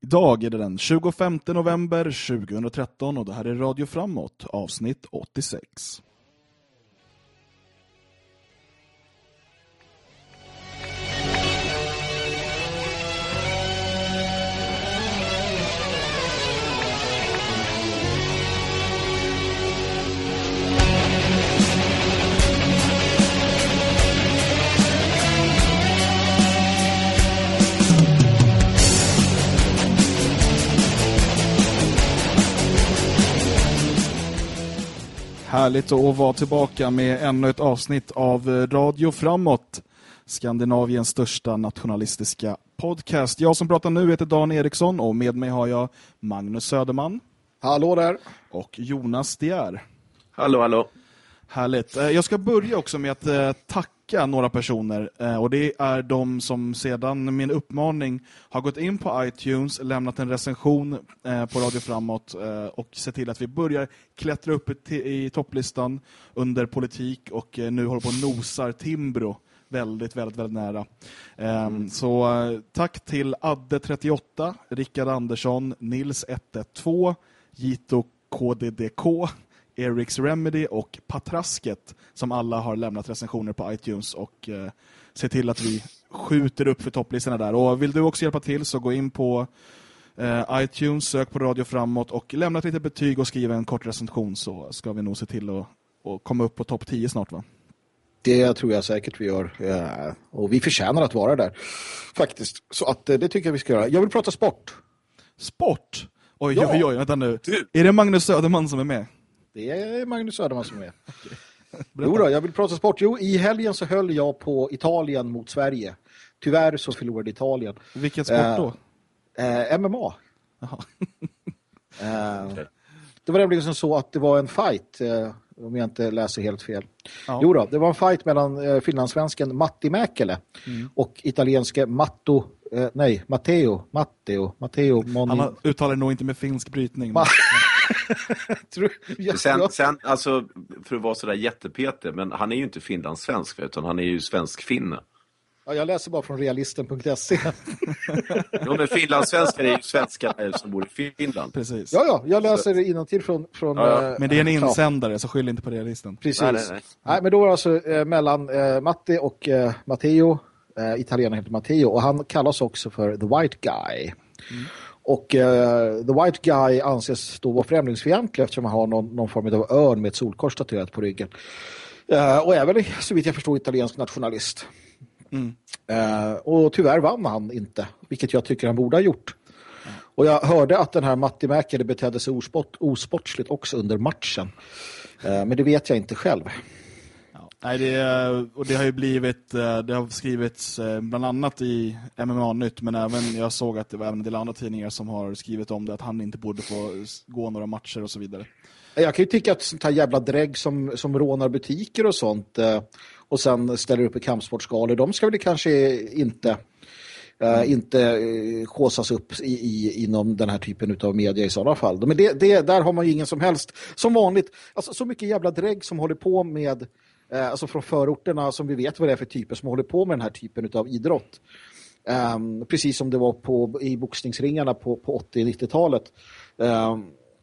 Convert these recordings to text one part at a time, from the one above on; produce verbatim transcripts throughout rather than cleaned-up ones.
Idag är det den tjugofemte november tjugohundratretton och det här är Radio Framåt, avsnitt åttiosex. Härligt att vara tillbaka med ännu ett avsnitt av Radio Framåt, Skandinaviens största nationalistiska podcast. Jag som pratar nu heter Dan Eriksson och med mig har jag Magnus Söderman. Hallå där. Och Jonas Dier. Hallå, hallå. Härligt. Jag ska börja också med att tacka några personer och det är de som sedan min uppmaning har gått in på iTunes, lämnat en recension på Radio Framåt och sett till att vi börjar klättra upp i topplistan under politik och nu håller på och nosar Timbro väldigt, väldigt, väldigt nära. Mm. Så tack till Adde trettioåtta, Rickard Andersson, Nils ett ett två, Gito K D D K, Erics Remedy och Patrasket som alla har lämnat recensioner på iTunes och eh, se till att vi skjuter upp för topplistorna där. Och vill du också hjälpa till så gå in på eh, iTunes, sök på Radio Framåt och lämna ett litet betyg och skriva en kort recension så ska vi nog se till att, att komma upp på topp tio snart, va? Det tror jag säkert vi gör. Ja, och vi förtjänar att vara där faktiskt. Så att det tycker jag vi ska göra. Jag vill prata sport. Sport? Oj, ja. oj, oj, vänta nu. Är det Magnus Söderman som är med? Det är Magnus Söderman som är. Okay. Jo då, jag vill prata sport. Jo, i helgen så höll jag på Italien mot Sverige. Tyvärr så förlorade Italien. Vilken sport då? Eh, eh, M M A. Jaha. eh, det var nämligen så att det var en fight, eh, om jag inte läser helt fel. Ja. Jo då, det var en fight mellan eh, finlandssvensken Matti Mäkelä mm. och italienske Matto, eh, nej, Matteo, Matteo, Matteo Moni. Han uttalar nog inte med finsk brytning. Ma- sen, sen, alltså, för att vara sådär jättepeter, men han är ju inte finlandssvensk utan han är ju svensk-finne. Ja, jag läser bara från realisten punkt se. Jo, men finlandssvenskar är ju svenskar som bor i Finland. Precis. Ja, ja, jag läser innantill från... från ja, ja. Men det är en insändare, ja. Så skyll inte på realisten. Precis. Nej, nej, nej. nej men då var det alltså eh, mellan eh, Matti och eh, Matteo. Eh, Italienaren heter Matteo och han kallas också för The White Guy. Mm. Och uh, The White Guy anses då vara främlingsfientlig eftersom han har någon, någon form av örn med ett solkors tatuerat på ryggen. Uh, och även, så vitt jag förstår, italiensk nationalist. Mm. Uh, och tyvärr vann han inte, vilket jag tycker han borde ha gjort. Mm. Och jag hörde att den här Matti Mäkelä betedde sig osport, osportsligt också under matchen. Uh, men det vet jag inte själv. Nej, det, och det har ju blivit, det har skrivits bland annat i M M A-nytt, men även jag såg att det var även en del andra tidningar som har skrivit om det, att han inte borde få gå några matcher och så vidare. Jag kan ju tycka att sånt här jävla drägg som, som rånar butiker och sånt och sen ställer upp i kampsportsgalor, de ska väl kanske inte Uh, inte uh, kåsas upp i, i, inom den här typen av media i sådana fall. Men det, det, där har man ju ingen som helst, som vanligt, alltså så mycket jävla drägg som håller på med uh, alltså från förorterna som vi vet vad det är för typer som håller på med den här typen av idrott. Um, precis som det var på, i boxningsringarna på, på åttio- och nittiotalet. Um,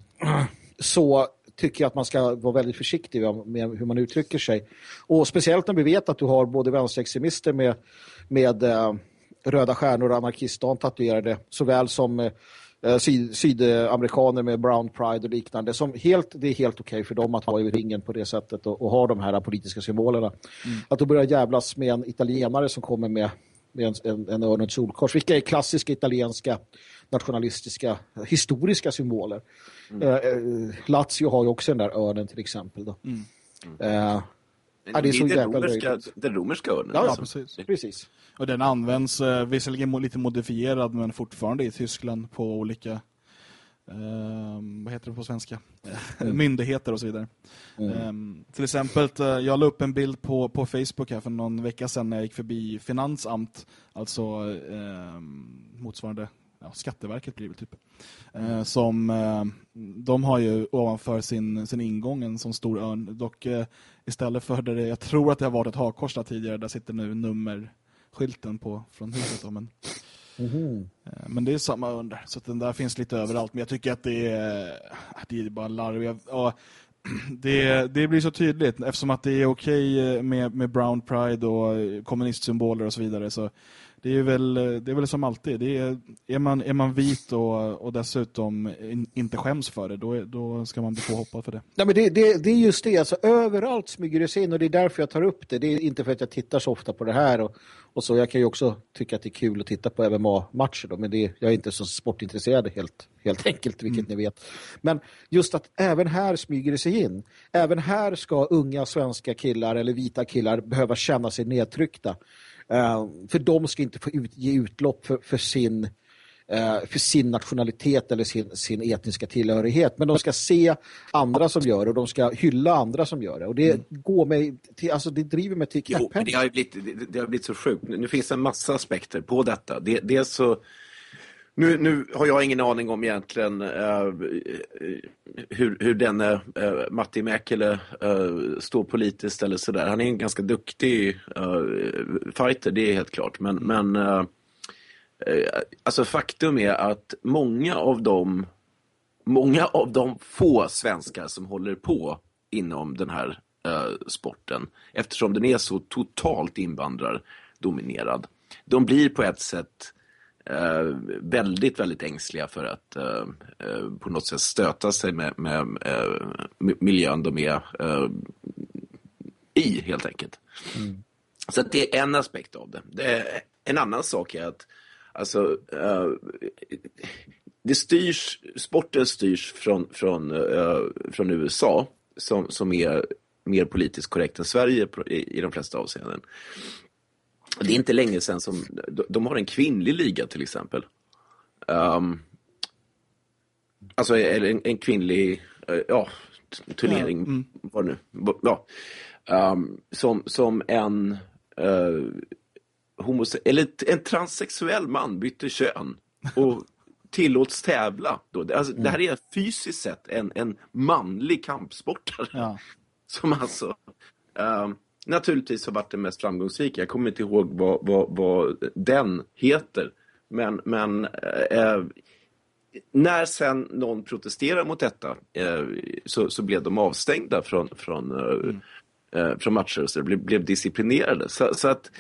så tycker jag att man ska vara väldigt försiktig med hur man uttrycker sig. Och speciellt när vi vet att du har både vänsterextremister med, med uh, röda stjärnor och anarkistan tatuerade, såväl som eh, syd- sydamerikaner med brown pride och liknande. Som helt, det är helt okej okay för dem att vara i ringen på det sättet och, och ha de här politiska symbolerna. Mm. Att de börjar jävlas med en italienare som kommer med, med en, en, en örn och ett solkors. Vilka är klassiska italienska nationalistiska, historiska symboler. Mm. Eh, Lazio har ju också den där örnen till exempel. Då. Mm. Mm. Eh, Ja, det är så jävla romerska, den romerska örnen. Ja, ja precis. precis. Och den används eh, visserligen lite modifierad men fortfarande i Tyskland på olika eh, vad heter det på svenska? Mm. Myndigheter och så vidare. Mm. Eh, till exempel, jag la upp en bild på, på Facebook här för någon vecka sedan när jag gick förbi Finansamt, alltså eh, motsvarande ja, Skatteverket blir det typ. Eh, som eh, de har ju ovanför sin, sin ingång en sån stor örn. Dock eh, istället för där det, jag tror att det har varit ett hakkors där tidigare, där sitter nu nummerskylten på från huset. Då, men Mm. Men det är samma under. Så att den där finns lite överallt. Men jag tycker att det är, det är bara larviga. Och det, det blir så tydligt. Eftersom att det är okej med, med brown pride och kommunistsymboler och så vidare. Så det är väl, det är väl som alltid. Det är, är, man, är man vit och, och dessutom in, inte skäms för det, då, då ska man bli påhoppad för det. Ja, men det, det, det är just det. Alltså, överallt smyger det sig in och det är därför jag tar upp det. Det är inte för att jag tittar så ofta på det här. Och, och så. Jag kan ju också tycka att det är kul att titta på M M A-matcher. Då, men det, jag är inte så sportintresserad helt, helt enkelt, vilket mm. ni vet. Men just att även här smyger det sig in. Även här ska unga svenska killar eller vita killar behöva känna sig nedtryckta. Uh, för de ska inte få ut, ge utlopp för, för, sin, uh, för sin nationalitet eller sin, sin etniska tillhörighet. Men de ska se andra som gör det och de ska hylla andra som gör det. Och det mm. går mig till, alltså det driver mig till jo, det har blivit det, det har blivit så sjukt. Nu finns det en massa aspekter på detta. Det, det är så Nu, nu har jag ingen aning om egentligen uh, hur, hur denne uh, Matti Mäkelä uh, står politiskt eller sådär. Han är en ganska duktig uh, fighter, det är helt klart. Men, men uh, uh, alltså faktum är att många av dem många av de få svenskar som håller på inom den här uh, sporten, eftersom den är så totalt invandrardominerad, de blir på ett sätt Uh, väldigt, väldigt ängsliga för att uh, uh, på något sätt stöta sig med, med uh, miljön de är uh, i, helt enkelt. Mm. Så att det är en aspekt av det. det är, en annan sak är att alltså, uh, det styrs, sporten styrs från, från, uh, från U S A som, som är mer politiskt korrekt än Sverige i, i de flesta avseenden. Det är inte länge sedan som de har en kvinnlig liga till exempel. Um, alltså eller en, en kvinnlig uh, ja, turnering mm. vad nu. Ja. Um, som som en uh, homose- eller en transsexuell man byter kön och tillåts tävla då. Alltså, mm. det här är fysiskt sett en en manlig kampsportare. Ja. Som alltså um, naturligtvis har varit den mest framgångsrika. Jag kommer inte ihåg vad, vad, vad den heter. Men, men eh, när sen någon protesterar mot detta eh, så, så blev de avstängda från, från, mm. eh, från matcher. Så det blev, blev disciplinerade. Så, så att,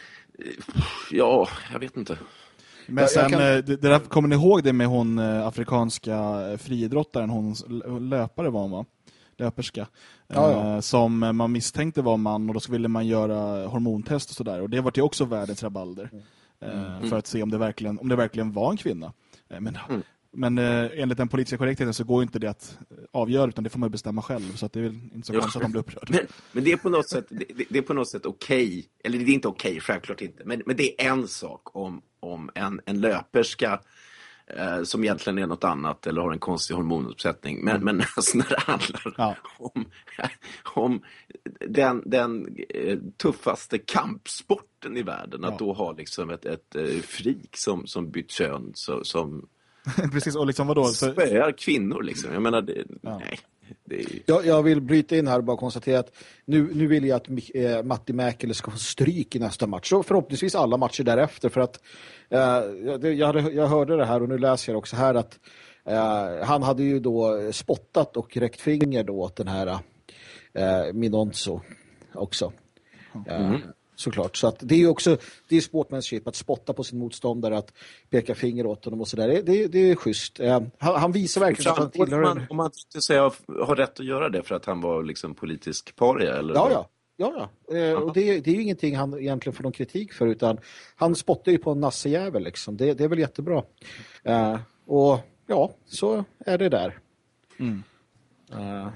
ja, jag vet inte. Men sen, kan... det, det där, kommer ni ihåg det med hon afrikanska friidrottaren, hon löpare var hon, va? Löperska, ja, ja. Eh, som man misstänkte var man, och då så ville man göra hormontest och sådär, och det var ju också världens rabalder eh, mm. för att se om det verkligen, om det verkligen var en kvinna. Eh, men mm. men eh, enligt den politiska korrektheten så går inte det att avgöra, utan det får man bestämma själv, så att det är väl inte så konstigt att de blir upprörda. Men, men det är på något sätt det, det är på något sätt okej, eller det är inte okej, självklart inte, men, men det är en sak om, om en, en löperska Eh, som egentligen är något annat eller har en konstig hormonuppsättning. Men, mm. men alltså när det handlar ja. om, om den, den eh, tuffaste kampsporten i världen, ja. att då ha liksom ett, ett eh, frik som, som bytt kön så, som precis, och liksom vadå? spöar kvinnor liksom. Jag menar, det, ja. nej. Det är... jag, jag vill bryta in här och bara konstatera att nu, nu vill jag att eh, Matti Mäkelä ska få stryk i nästa match, och förhoppningsvis alla matcher därefter, för att eh, jag, jag, hade, jag hörde det här och nu läser jag också här att eh, han hade ju då spottat och räckt finger då åt den här eh, Minonzo också. Mm. Eh, såklart. Så att det är ju också, det är sportsmanship att spotta på sin motståndare, att peka finger åt honom och sådär. Det, det, det är schysst. Eh, han, han visar verkligen att han tillhör... Om man, om man inte säger har rätt att göra det för att han var liksom politisk paria, eller? Ja, ja. Ja, ja. Eh, och det, det är ju ingenting han egentligen får någon kritik för, utan han spottar ju på en nassejävel liksom. Det, det är väl jättebra. Eh, och ja, så är det där. Mm. Uh,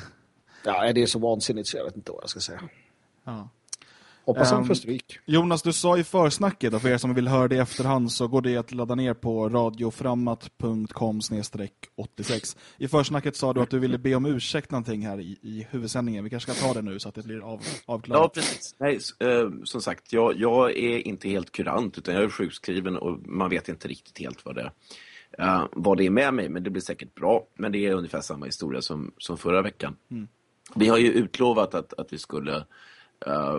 ja, det är så vansinnigt så jag vet inte vad jag ska säga. Ja. Hoppas han um, får stryk. Jonas, du sa i försnacket, och för er som vill höra det i efterhand så går det att ladda ner på radioframmat punkt com slash åttiosex. I försnacket sa du att du ville be om ursäkt någonting här i, i huvudsändningen. Vi kanske ska ta det nu så att det blir av, avklarat. Ja, precis. Nej, eh, som sagt, jag, jag är inte helt kurant, utan jag är sjukskriven och man vet inte riktigt helt vad det, uh, vad det är med mig. Men det blir säkert bra. Men det är ungefär samma historia som, som förra veckan. Mm. Vi har ju utlovat att, att vi skulle... Um,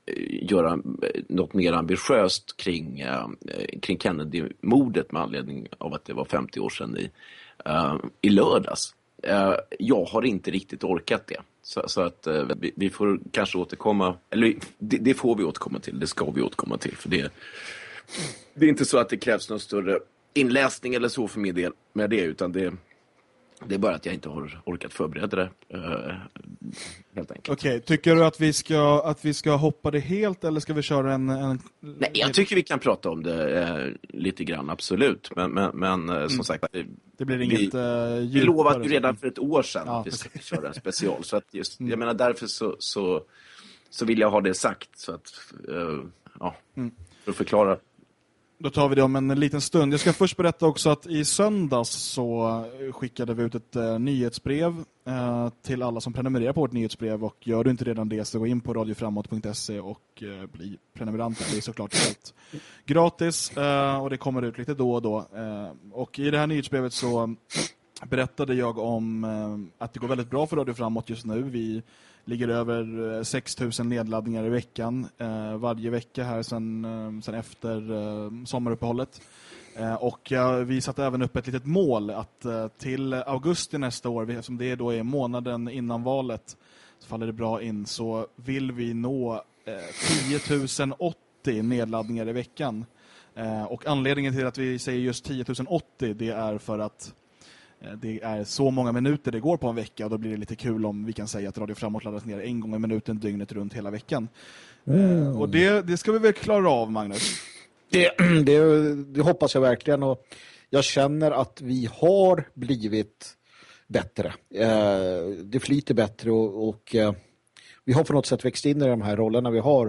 göra något mer ambitiöst kring, uh, kring Kennedy-mordet med anledning av att det var femtio år sedan i, uh, i lördags. Uh, jag har inte riktigt orkat det. Så, så att uh, vi, vi får kanske återkomma, eller det, det får vi återkomma till, det ska vi återkomma till. För det, det är inte så att det krävs någon större inläsning eller så för min del med det, utan det Det är bara att jag inte har orkat förbereda det, uh, helt enkelt. Okej, okay, tycker du att vi ska att vi ska hoppa det helt, eller ska vi köra en... en... Nej, jag tycker vi kan prata om det uh, lite grann, absolut. Men, men, men uh, som mm. sagt... Det, det blir inget uh, vi lovade ju redan för ett år sedan ja, att vi ska precis. köra en special. Så att just, mm. jag menar, därför så, så, så vill jag ha det sagt. Så att, uh, ja, mm. för att förklara... Då tar vi det om en liten stund. Jag ska först berätta också att i söndags så skickade vi ut ett uh, nyhetsbrev uh, till alla som prenumererar på vårt nyhetsbrev. Och gör du inte redan det så gå in på radioframåt punkt se och uh, bli prenumerant. Det är såklart helt gratis uh, och det kommer ut lite då och då. Uh, och i det här nyhetsbrevet så berättade jag om uh, att det går väldigt bra för Radio Framåt just nu. Vi ligger över sex tusen nedladdningar i veckan eh, varje vecka här sen, eh, sen efter eh, sommaruppehållet. Eh, och eh, vi satte även upp ett litet mål att eh, till augusti nästa år, eftersom det då är månaden innan valet, så faller det bra in, så vill vi nå eh, tio tusen åttio nedladdningar i veckan. Eh, och anledningen till att vi säger just tio tusen åttio, det är för att det är så många minuter det går på en vecka, och då blir det lite kul om vi kan säga att Radio Framåt laddas ner en gång i minuten dygnet runt hela veckan. Mm. Och det, det ska vi väl klara av, Magnus? Det, det, det hoppas jag verkligen, och jag känner att vi har blivit bättre. Det flyter bättre och, och vi har på något sätt växt in i de här rollerna vi har.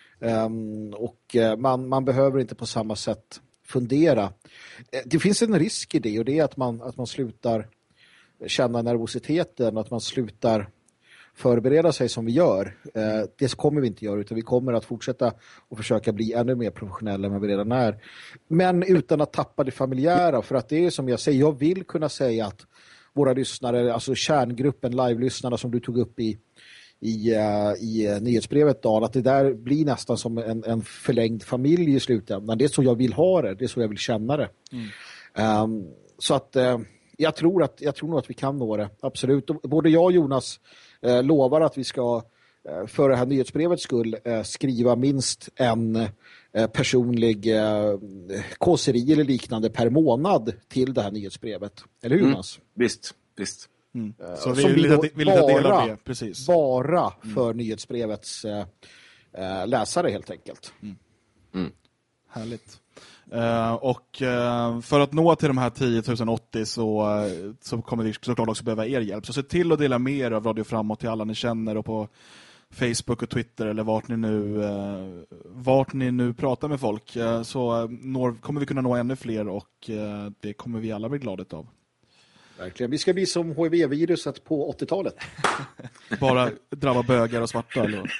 Och man, man behöver inte på samma sätt fundera. Det finns en risk i det, och det är att man, att man slutar känna nervositeten, att man slutar förbereda sig som vi gör. Det kommer vi inte göra, utan vi kommer att fortsätta och försöka bli ännu mer professionella än vad vi redan är. Men utan att tappa det familjära, för att det är som jag säger, jag vill kunna säga att våra lyssnare, alltså kärngruppen, live-lyssnarna som du tog upp i I, uh, i uh, nyhetsbrevet, Dan, att det där blir nästan som en, en förlängd familj i slutändan. Det är så jag vill ha det, det är så jag vill känna det. Mm. Um, så att uh, jag tror att jag tror nog att vi kan nå det, absolut. Och både jag och Jonas uh, lovar att vi ska uh, för det här nyhetsbrevets skull uh, skriva minst en uh, personlig uh, kåseri eller liknande per månad till det här nyhetsbrevet. Eller hur, Jonas? Mm. Visst, visst. Mm. Så vi vill lite, vill lite dela av det, precis. Bara för mm. nyhetsbrevets äh, läsare helt enkelt. Mm. Mm. Härligt. Uh, och uh, för att nå till de här tio tusen åttio så, uh, så kommer vi såklart också behöva er hjälp. Så se till att dela mer av Radio Framåt till alla ni känner, och på Facebook och Twitter eller vart ni nu, uh, vart ni nu pratar med folk. Uh, så uh, når, kommer vi kunna nå ännu fler, och uh, det kommer vi alla bli glada av. Verkligen. Vi ska bli som H I V-viruset på åttiotalet. Bara drabba bögar och svarta. Eller?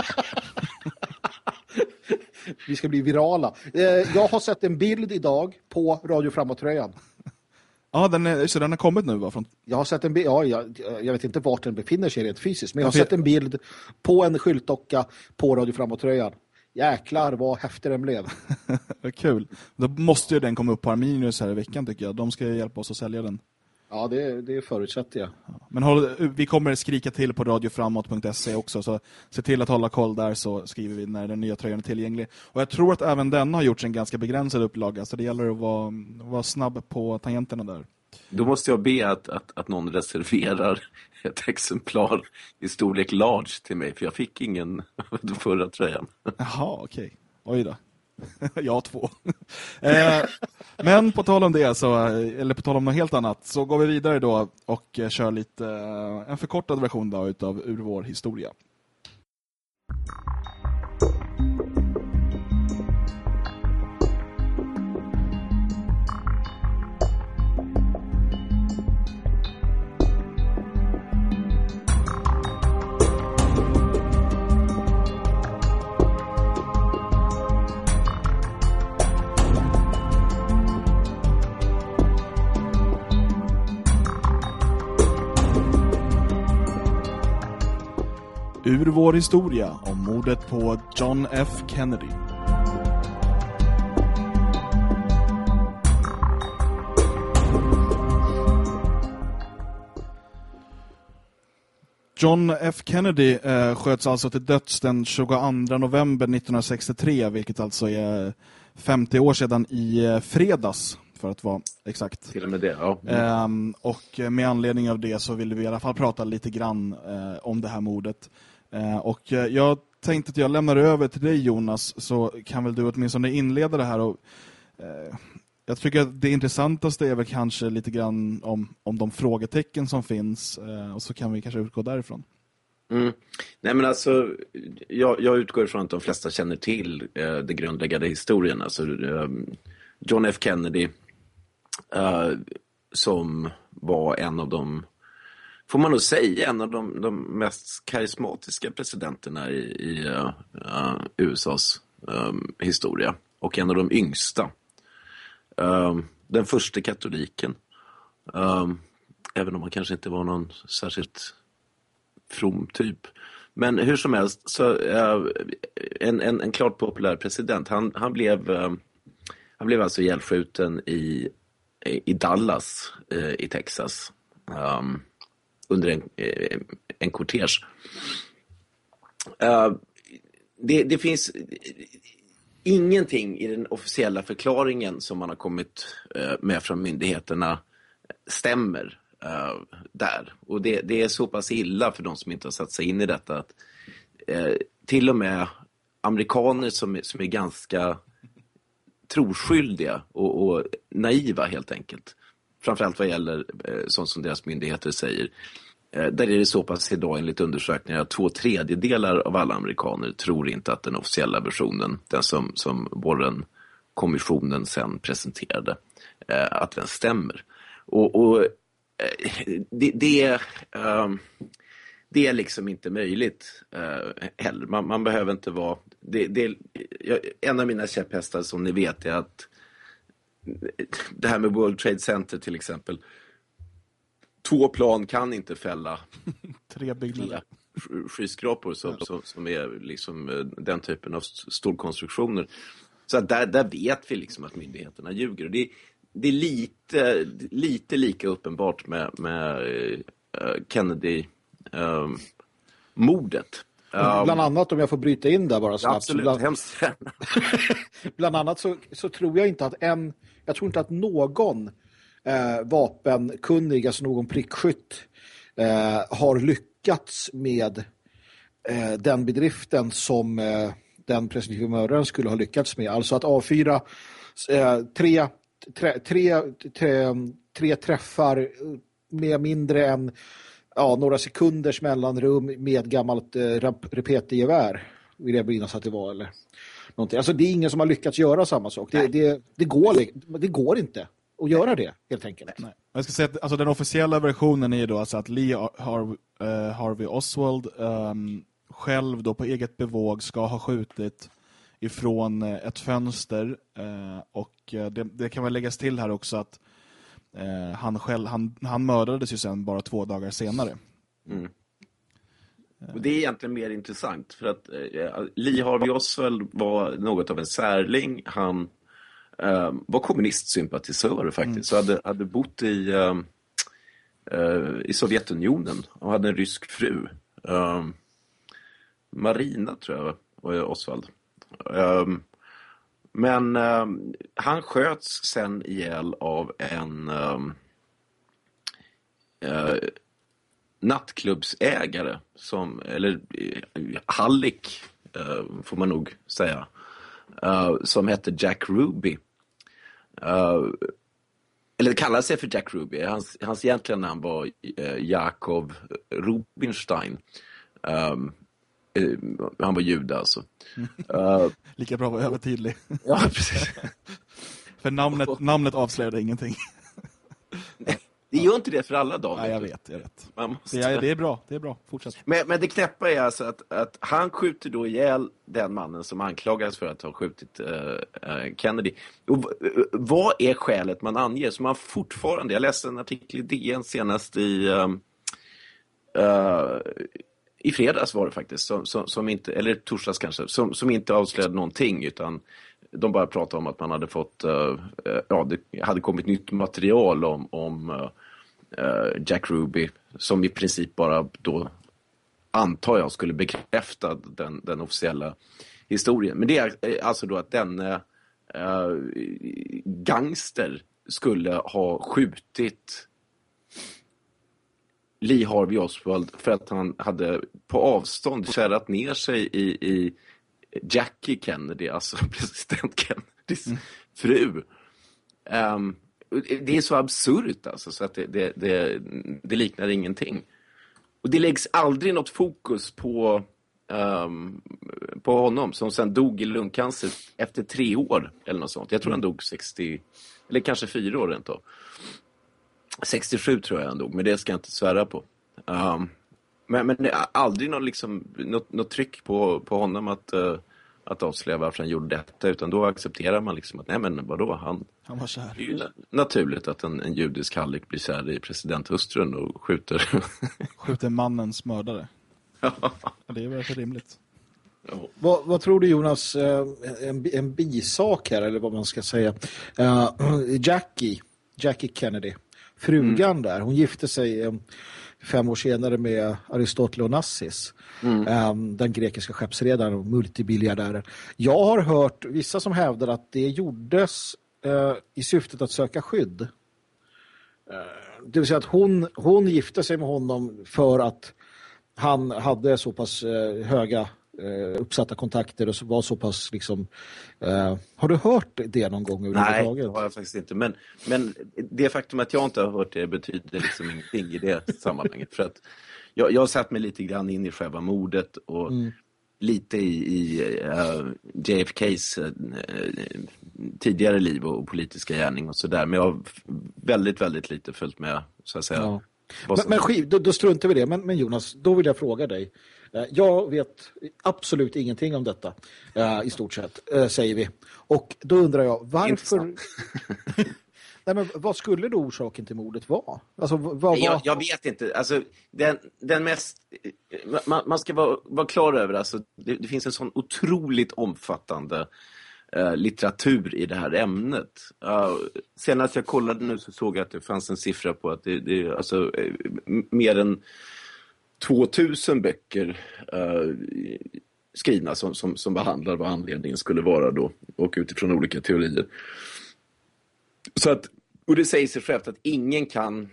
Vi ska bli virala. Jag har sett en bild idag på Radio Framåt-tröjan. Ja, den är, så den har kommit nu, va? Från... Jag har sett en bild, ja, jag, jag vet inte vart den befinner sig rent fysiskt, men jag har sett en bild på en skyltdocka på Radio Framåt-tröjan. Jäklar vad häftig den blev. Kul. Då måste ju den komma upp på Arminius här i veckan, tycker jag. De ska hjälpa oss att sälja den. Ja, det, det förutsätter jag. Men håll, vi kommer skrika till på radioframåt punkt se också, så se till att hålla koll där, så skriver vi när den nya tröjan är tillgänglig. Och jag tror att även den har gjorts en ganska begränsad upplaga, så det gäller att vara, vara snabb på tangenterna där. Då måste jag be att, att, att någon reserverar ett exemplar i storlek large till mig, för jag fick ingen förra tröjan. Jaha, okej. Okay. Oj då. Jag har två. eh, men på tal om det, så, eller på tal om något helt annat, så går vi vidare då och eh, kör lite eh, en förkortad version då utav Ur vår historia. Ur vår historia om mordet på John F. Kennedy. John F. Kennedy eh, sköts alltså till döds den tjugoandra november nittonhundrasextiotre, vilket alltså är femtio år sedan i eh, fredags, för att vara exakt. Till och med det, ja. Mm. Eh, och med anledning av det så ville vi i alla fall prata lite grann eh, om det här mordet. Eh, och eh, jag tänkte att jag lämnar över till dig, Jonas, så kan väl du åtminstone inleda det här. Och, eh, jag tycker att det intressantaste är väl kanske lite grann om, om de frågetecken som finns, eh, och så kan vi kanske utgå därifrån. Mm. Nej, men alltså, jag, jag utgår ifrån att de flesta känner till eh, det grundläggande historien. Alltså, eh, John F. Kennedy eh, som var en av de, får man nog säga, en av de, de mest karismatiska presidenterna i, i uh, uh, U S A:s um, historia. Och en av de yngsta. Um, den första katoliken. Um, även om han kanske inte var någon särskilt from typ. Men hur som helst, så uh, en, en, en klart populär president. Han, han, blev, uh, han blev alltså ihjälskjuten i, i Dallas uh, i Texas. Um, under en, en kortege. Uh, det, det finns ingenting i den officiella förklaringen som man har kommit uh, med från myndigheterna stämmer uh, där. Och det, det är så pass illa för de som inte har satt sig in i detta att uh, till och med amerikaner som, som är ganska troskyldiga och, och naiva helt enkelt, framförallt vad gäller uh, sånt som deras myndigheter säger. Där är det så pass idag enligt undersökningar att två tredjedelar av alla amerikaner tror inte att den officiella versionen, den som, som Warren-kommissionen sen presenterade, att den stämmer. Och, och det, det, det är liksom inte möjligt heller. Man, man behöver inte vara... Det, det, en av mina käpphästar som ni vet är att det här med World Trade Center till exempel, två plan kan inte fälla tre byggnader, skyskrapor som, som, som är liksom den typen av stålkonstruktioner. Så att där, där vet vi liksom att myndigheterna ljuger. Och det, det är lite, lite lika uppenbart med, med uh, Kennedy-mordet. Uh, um, bland annat, om jag får bryta in där bara snabbt. Absolut, bland, hemskt. bland annat så, så tror jag inte att en, jag tror inte att någon Eh, vapenkunnig, alltså någon prickskytt eh, har lyckats med eh, den bedriften som eh, den presumtive mördaren skulle ha lyckats med. Alltså att avfyra eh, tre, tre, tre, tre, tre träffar med mindre än ja, några sekunders mellanrum med gammalt eh, repetergevär, vill jag minnas att det var, eller någonting. Alltså det är ingen som har lyckats göra samma sak. Det, det, det, går, det går inte och göra det, helt enkelt. Nej. Jag ska säga att alltså, den officiella versionen är ju då alltså att Lee Har- uh, Harvey Oswald um, själv då på eget bevåg ska ha skjutit ifrån uh, ett fönster uh, och uh, det, det kan väl läggas till här också att uh, han själv han, han mördades ju sen bara två dagar senare. Mm. Och det är egentligen mer intressant för att uh, Lee Harvey Oswald var något av en särling. Han Uh, var kommunistsympatisör faktiskt. Mm. Så hade, hade bott i, uh, uh, i Sovjetunionen och hade en rysk fru. Uh, Marina tror jag var Oswald. Uh, men uh, han sköts sen ihjäl av en uh, uh, nattklubbsägare som, eller uh, hallick uh, får man nog säga. Uh, som hette Jack Ruby. Uh, eller det kallar sig för Jack Ruby. Hans, hans egentliga namn var uh, Jakob Rubinstein. Um, uh, han var jude alltså. Uh, Lika bra att vara övertydlig. Ja, precis. För namnet, namnet avslöjade ingenting. Det gör inte det för alla dagar. Ja, jag vet, jag vet. Man måste... det, är, det är bra, det är bra. Fortsätt. Men, men det knäppa är alltså att, att han skjuter då ihjäl den mannen som anklagas för att ha skjutit uh, uh, Kennedy. Och v- vad är skälet man anger? Så man fortfarande, jag läste en artikel i D N senast i, uh, uh, i fredags var det faktiskt, som, som, som inte, eller torsdags kanske, som, som inte avslöjade någonting, utan de bara pratade om att man hade fått, uh, ja, det hade kommit nytt material om, om uh, Jack Ruby, som i princip bara då, antar jag, skulle bekräfta den, den officiella historien. Men det är alltså då att den uh, gangster skulle ha skjutit Lee Harvey Oswald för att han hade på avstånd kärrat ner sig i, i Jackie Kennedy, alltså president Kennedys mm. fru. Um, det är så absurt alltså, så att det, det, det, det liknar ingenting. Och det läggs aldrig något fokus på, um, på honom som sen dog i lungcancer efter tre år eller något sånt. Jag tror han dog sextio, eller kanske fyra år rent då. sextiosju tror jag han dog, men det ska jag inte svära på. Um, men, men aldrig något, liksom, något, något tryck på, på honom att, uh, att avslöja varför han gjorde detta, utan då accepterar man liksom att nej men vadå, han, han var kär. Det är ju naturligt att en, en judisk hallick blir kär i presidenthustrun och skjuter. Skjuter mannens mördare. Ja, det är väl rimligt. Ja. Vad, vad tror du, Jonas, en, en bisak här, eller vad man ska säga, uh, Jackie Jackie Kennedy, frugan mm. där, hon gifte sig um, fem år senare med Aristotle Onassis, mm. um, den grekiska skeppsredaren och multibiljardären. Jag har hört vissa som hävdar att det gjordes uh, i syftet att söka skydd. Uh, det vill säga att hon, hon gifte sig med honom för att han hade så pass uh, höga uh, uppsatta kontakter och så var så pass liksom... Uh, har du hört det någon gång överhuvudtaget? Nej, det har jag faktiskt inte. Men, men det faktum att jag inte har hört det betyder liksom ingenting i det sammanhanget. För att jag, jag har satt mig lite grann in i själva mordet och mm. lite i, i uh, J F K:s uh, tidigare liv och, och politiska gärning och sådär. Men jag har väldigt, väldigt lite följt med, så att säga. Ja. Men, men skiv, då, då struntar vi det. Men, men Jonas, då vill jag fråga dig. Jag vet absolut ingenting om detta, uh, i stort sett, uh, säger vi. Och då undrar jag, varför... Nej, men vad skulle då orsaken till mordet vara? Alltså, vad, vad... Jag, jag vet inte. Alltså, den, den mest... Man, man ska vara, vara klar över, alltså, det, det finns en sån otroligt omfattande uh, litteratur i det här ämnet. Uh, senast jag kollade nu så såg jag att det fanns en siffra på att det, det alltså, uh, mer än tvåtusen böcker uh, skrivna som, som, som behandlar vad anledningen skulle vara då, och utifrån olika teorier. Så att, och det säger sig självt att ingen kan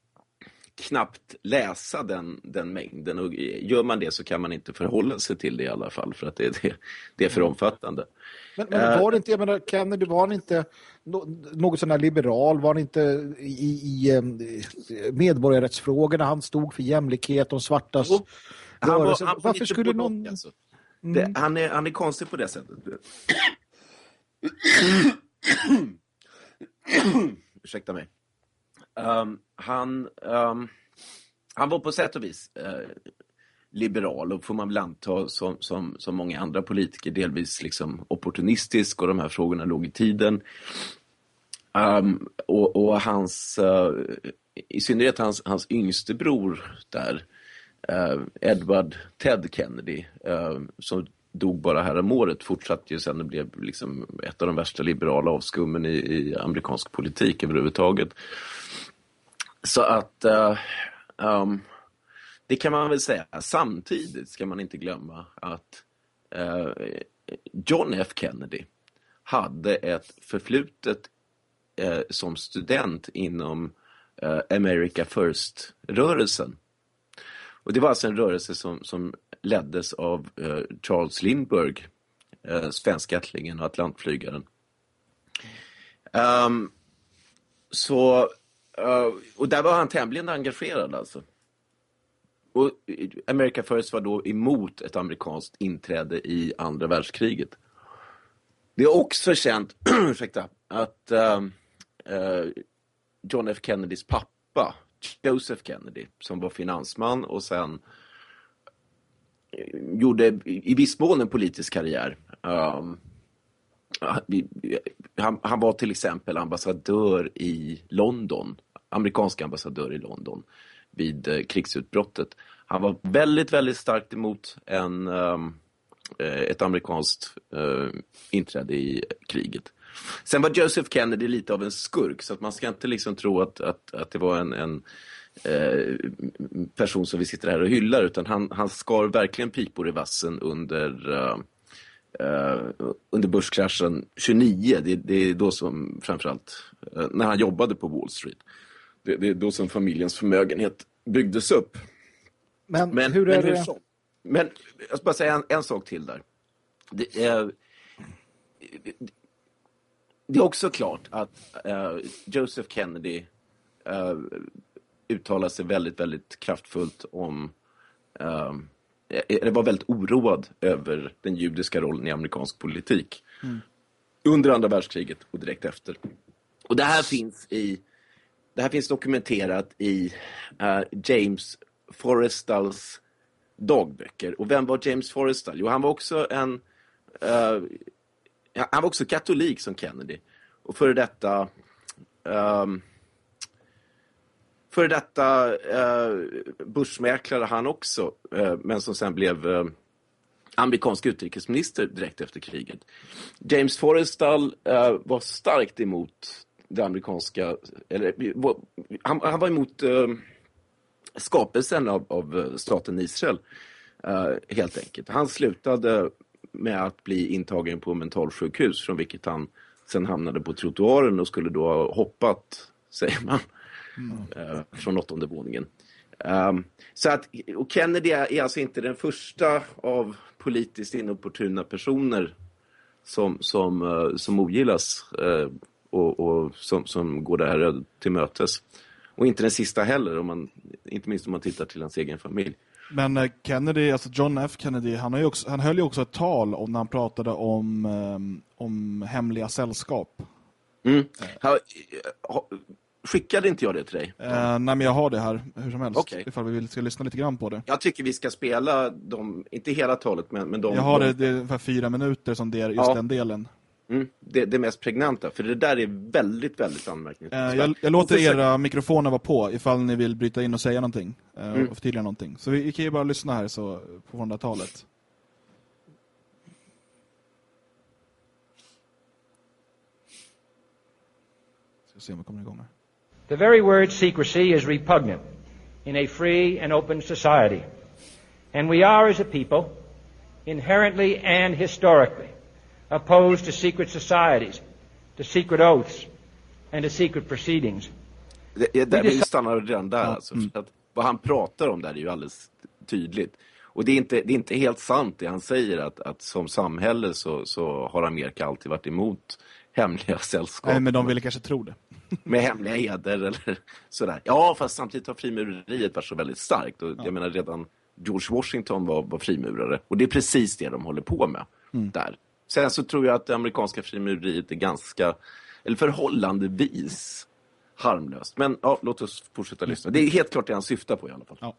knappt läsa den, den mängden, och gör man det så kan man inte förhålla sig till det i alla fall, för att det, det, det är för omfattande. Men, men var det inte, jag menar, Kennedy, var han inte något sån här liberal, var han inte i, i medborgarrättsfrågorna, han stod för jämlikhet och svartas jo, han var, han varför skulle någon... Alltså. Mm. Det, han, är, han är konstig på det sättet. Ursäkta mig. Um, han, um, han var på sätt och vis uh, liberal, och får man väl anta som, som, som många andra politiker delvis liksom opportunistisk, och de här frågorna låg i tiden. Um, och, och hans, uh, i synnerhet hans, hans yngste bror där, uh, Edward Ted Kennedy, uh, som dog bara här om året, fortsatte ju sen och blev liksom ett av de värsta liberala avskummen i, i amerikansk politik överhuvudtaget. Så att uh, um, det kan man väl säga. Samtidigt ska man inte glömma att uh, John F. Kennedy hade ett förflutet uh, som student inom uh, America First-rörelsen. Och det var alltså en rörelse som, som leddes av uh, Charles Lindbergh, uh, svenskättlingen och atlantflygaren. Um, så, uh, och där var han tämligen engagerad alltså. Och America First var då emot ett amerikanskt inträde i andra världskriget. Det är också känt ursäkta, att uh, uh, John F. Kennedys pappa, Joseph Kennedy, som var finansman och sen gjorde i viss mån en politisk karriär. Um, han, han var till exempel ambassadör i London, amerikansk ambassadör i London vid eh, krigsutbrottet. Han var väldigt, väldigt starkt emot en, um, ett amerikanskt uh, inträde i kriget. Sen var Joseph Kennedy lite av en skurk, så att man ska inte liksom tro att, att, att det var en, en eh, person som vi sitter här och hyllar, utan han, han skar verkligen pipor i vassen under, uh, uh, under börskraschen tjugonio. Det, det är då som framförallt, uh, när han jobbade på Wall Street. Det, det är då som familjens förmögenhet byggdes upp. Men, men hur är men, det? hur så? Men jag ska bara säga en, en sak till där. Det är... Det är också klart att uh, Joseph Kennedy uh, uttalar sig väldigt, väldigt kraftfullt om... Uh, det var väldigt oroad över den judiska rollen i amerikansk politik. Mm. Under andra världskriget och direkt efter. Och det här finns i... Det här finns dokumenterat i uh, James Forrestals dagböcker. Och vem var James Forrestal? Jo, han var också en... Uh, han var också katolik som Kennedy. Och för detta... Um, för detta uh, börsmäklare han också. Uh, men som sen blev uh, amerikansk utrikesminister direkt efter kriget. James Forrestal uh, var starkt emot det amerikanska... Eller, han, han var emot... Uh, skapelsen av, av staten Israel, uh, helt enkelt. Han slutade med att bli intagen på mentalsjukhus, från vilket han sen hamnade på trottoaren och skulle då ha hoppat, säger man, mm. uh, från åttonde våningen. Um, så att, och Kennedy är alltså inte den första av politiskt inopportuna personer som, som, uh, som ogillas uh, och, och som, som går det här till mötes. Och inte den sista heller, om man, inte minst om man tittar till hans egen familj. Men Kennedy, alltså John F. Kennedy, han, har ju också, han höll ju också ett tal om när han pratade om, um, om hemliga sällskap. Mm. Ha, ha, skickade inte jag det till dig? Uh, nej, men jag har det här hur som helst. Okay. Ifall vi vill, ska lyssna lite grann på det. Jag tycker vi ska spela dem, inte hela talet, men, men de... Jag har de... det, det är ungefär fyra minuter som det är just ja. den delen. Mm, det, det mest pregnanta, för det där är väldigt, väldigt anmärkningsvärt. Uh, jag, jag låter försöker... era mikrofoner vara på ifall ni vill bryta in och säga någonting uh, mm. och förtydliga någonting. Så vi, vi kan ju bara lyssna här så, på det där talet. Ska se om vi kommer igång här. The very word secrecy is repugnant in a free and open society. And we are as a people inherently and historically opposed to secret societies, to secret oaths, and to secret proceedings. Det, det, vi stannar redan där. Alltså, för att vad han pratar om där är ju alldeles tydligt. Och det är inte, det är inte helt sant det han säger, att, att som samhälle så, så har Amerika alltid varit emot hemliga sällskap. Nej, men de ville kanske tro det. Med hemliga heder eller sådär. Ja, fast samtidigt har frimureriet varit så väldigt starkt. Och ja. Jag menar, redan George Washington var, var frimurare. Och det är precis det de håller på med mm. där. Sen så tror jag att det amerikanska frimureriet är ganska, eller förhållandevis harmlöst. Men ja, låt oss fortsätta lyssna. Det är helt klart det han syftar på i alla fall. Ja.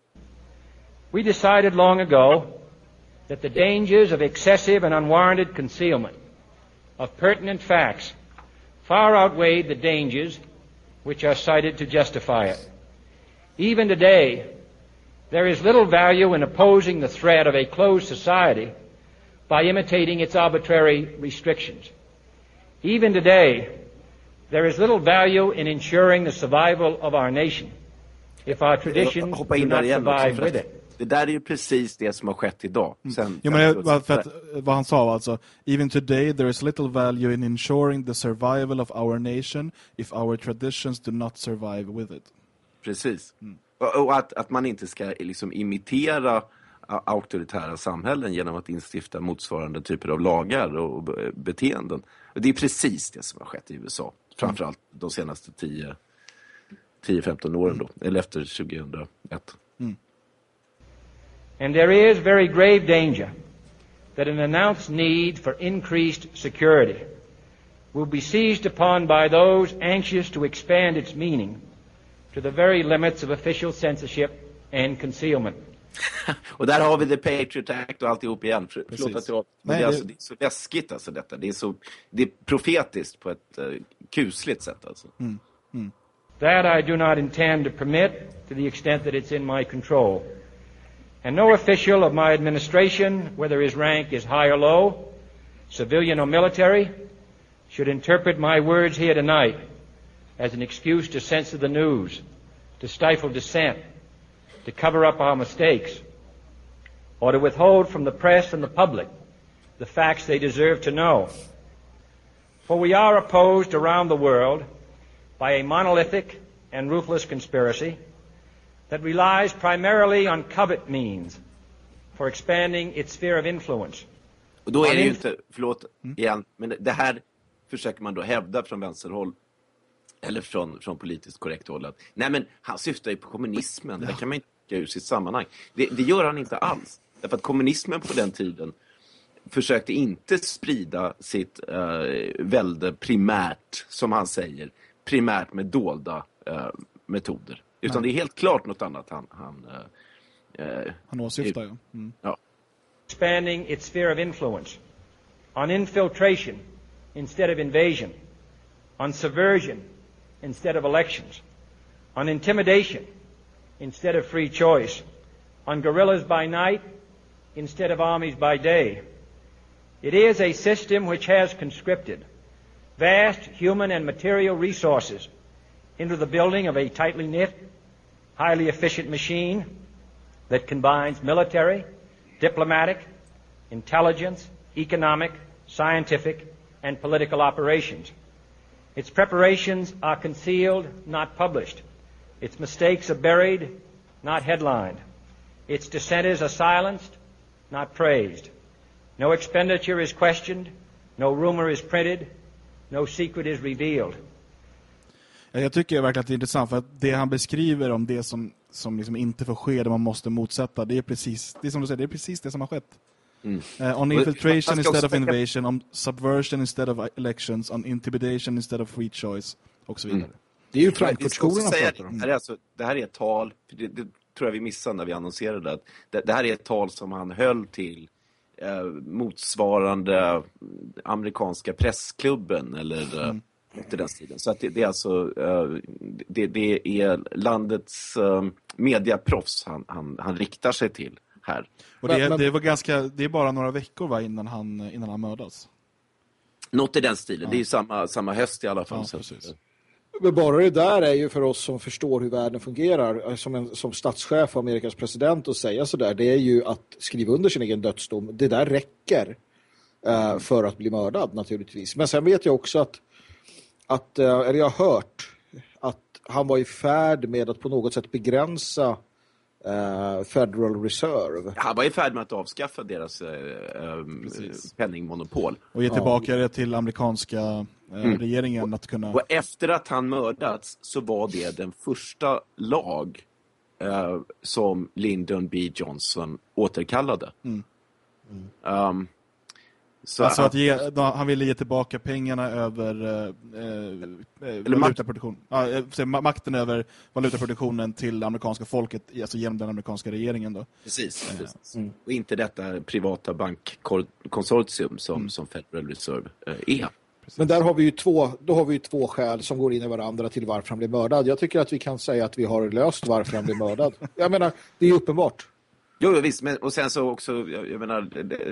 We decided long ago that the dangers of excessive and unwarranted concealment of pertinent facts far outweighed the dangers which are cited to justify it. Even today, there is little value in opposing the threat of a closed society by imitating its arbitrary restrictions. Even today, there is little value in ensuring the survival of our nation if our traditions do not survive with it. Det där är ju precis det som har skett idag. Sen, jo, men jag, för att, vad han sa var alltså, even today there is little value in ensuring the survival of our nation if our traditions do not survive with it. Precis. Mm. Och, och att, att man inte ska liksom imitera auktoritära samhällen genom att instifta motsvarande typer av lagar och beteenden. Och det är precis det som har skett i U S A. Framförallt mm. de senaste tio till femton åren då. Eller efter tjugohundraett. Mm. And there is very grave danger that an announced need for increased security will be seized upon by those anxious to expand its meaning to the very limits of official censorship and concealment. Och där har vi The Patriot Act och alltihop igen. För, förlåt att jag, men det, är alltså, det är så läskigt alltså detta. Det är, så, det är profetiskt på ett uh, kusligt sätt alltså. Mm. Mm. That I do not intend to permit to the extent that it's in my control. And no official of my administration, whether his rank is high or low, civilian or military, should interpret my words here tonight as an excuse to censor the news, to stifle dissent, to cover up our mistakes, or to withhold from the press and the public the facts they deserve to know. For we are opposed around the world by a monolithic and ruthless conspiracy that relies primarily on covert means for expanding its sphere of influence. Och då är det ju inte, förlåt igen, men det här försöker man då hävda från vänsterhåll eller från, från politiskt korrekt håll att nej men han syftar ju på kommunismen, ja. Det kan man inte ge ur sitt sammanhang. Det, det gör han inte alls. Därför att kommunismen på den tiden försökte inte sprida sitt uh, välde primärt, som han säger, primärt med dolda uh, metoder. Utan nej. Det är helt klart något annat han han, uh, uh, han åsyftar ju. Mm. Ja. Expanding its sphere of influence on infiltration instead of invasion, on subversion instead of elections, on intimidation instead of free choice, on guerrillas by night instead of armies by day. It is a system which has conscripted vast human and material resources into the building of a tightly knit, highly efficient machine that combines military, diplomatic, intelligence, economic, scientific, and political operations. Its preparations are concealed, not published. Its mistakes are buried, not headlined. Its dissenters are silenced, not praised. No expenditure is questioned, no rumor is printed, no secret is revealed. Jag tycker verkligen att det är intressant för att det han beskriver om det som, som liksom inte får ske, det man måste motsätta, det är precis det, som du säger, det är precis det som har skett. Mm. Uh, on infiltration instead of invasion, on subversion instead of elections, on intimidation instead of free choice och så vidare. Mm. Det är ju Frankfurtskolan pratar om. Det här är alltså, det här är ett tal, det, det tror jag vi missade när vi annonserade det. Det, det här är ett tal som han höll till eh, motsvarande amerikanska pressklubben eller mm. till den tiden. Så att det, det är alltså uh, det, det är landets uh, mediaproffs han, han, han riktar sig till här. Och det, men, det var ganska det är bara några veckor va, innan han innan han mördas. Något i den stilen. Ja. Det är ju samma samma höst i alla fall. Ja, så. Men bara det där är ju för oss som förstår hur världen fungerar som en som statschef och Amerikas president att säga så där, det är ju att skriva under sin egen dödsdom. Det där räcker uh, för att bli mördad naturligtvis. Men sen vet jag också att att, eller jag har hört att han var i färd med att på något sätt begränsa uh, Federal Reserve. Han var i färd med att avskaffa deras uh, penningmonopol. Och ge tillbaka ja. det till amerikanska uh, mm. regeringen att kunna... Och efter att han mördats så var det den första lag uh, som Lyndon B. Johnson återkallade. Mm. Mm. Um, Så alltså att ge, då, han ville ge tillbaka pengarna över eh, eh, valutaproduktion. Ja, eh, makten över valutaproduktionen till det amerikanska folket, alltså genom den amerikanska regeringen då. Precis. Eh, precis. Mm. Och inte detta privata bankkonsortium som, mm. som Federal Reserve eh, är. Precis. Men där har vi ju två, då har vi ju två skäl som går in i varandra till varför han blev mördad. Jag tycker att vi kan säga att vi har löst varför han blev mördad. Jag menar, det är ju uppenbart. Jo, visst. Men, och sen så också, jag, jag menar... Det,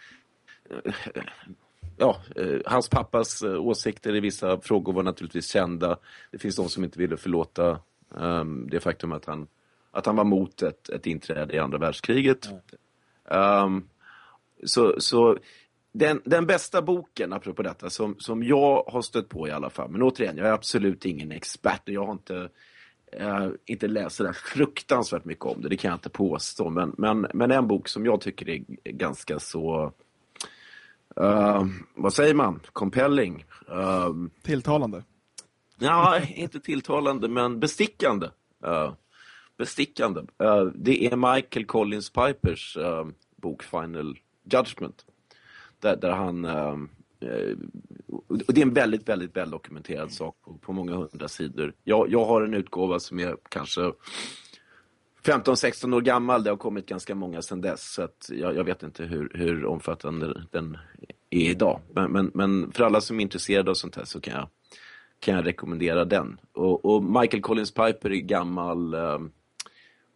ja, eh, hans pappas eh, åsikter i vissa frågor var naturligtvis kända. Det finns de som inte ville förlåta um, det faktum att han, att han var mot ett, ett inträde i andra världskriget. Mm. Um, så så den, den bästa boken, apropå detta, som, som jag har stött på i alla fall, men återigen, jag är absolut ingen expert och jag har inte, uh, inte läst så där fruktansvärt mycket om det, det kan jag inte påstå. Men, men, men en bok som jag tycker är ganska så... Uh, vad säger man? Compelling. Uh, tilltalande. Ja, inte tilltalande, men bestickande. Uh, bestickande. Uh, det är Michael Collins Pipers uh, bok Final Judgment. Där, där han... Uh, uh, och det är en väldigt, väldigt väl dokumenterad sak på, på många hundra sidor. Jag, jag har en utgåva som är kanske... femton sexton år gammal, det har kommit ganska många sedan dess, så att jag, jag vet inte hur, hur omfattande den är idag. Men, men, men för alla som är intresserade av sånt här så kan jag, kan jag rekommendera den. Och, och Michael Collins Piper är gammal eh,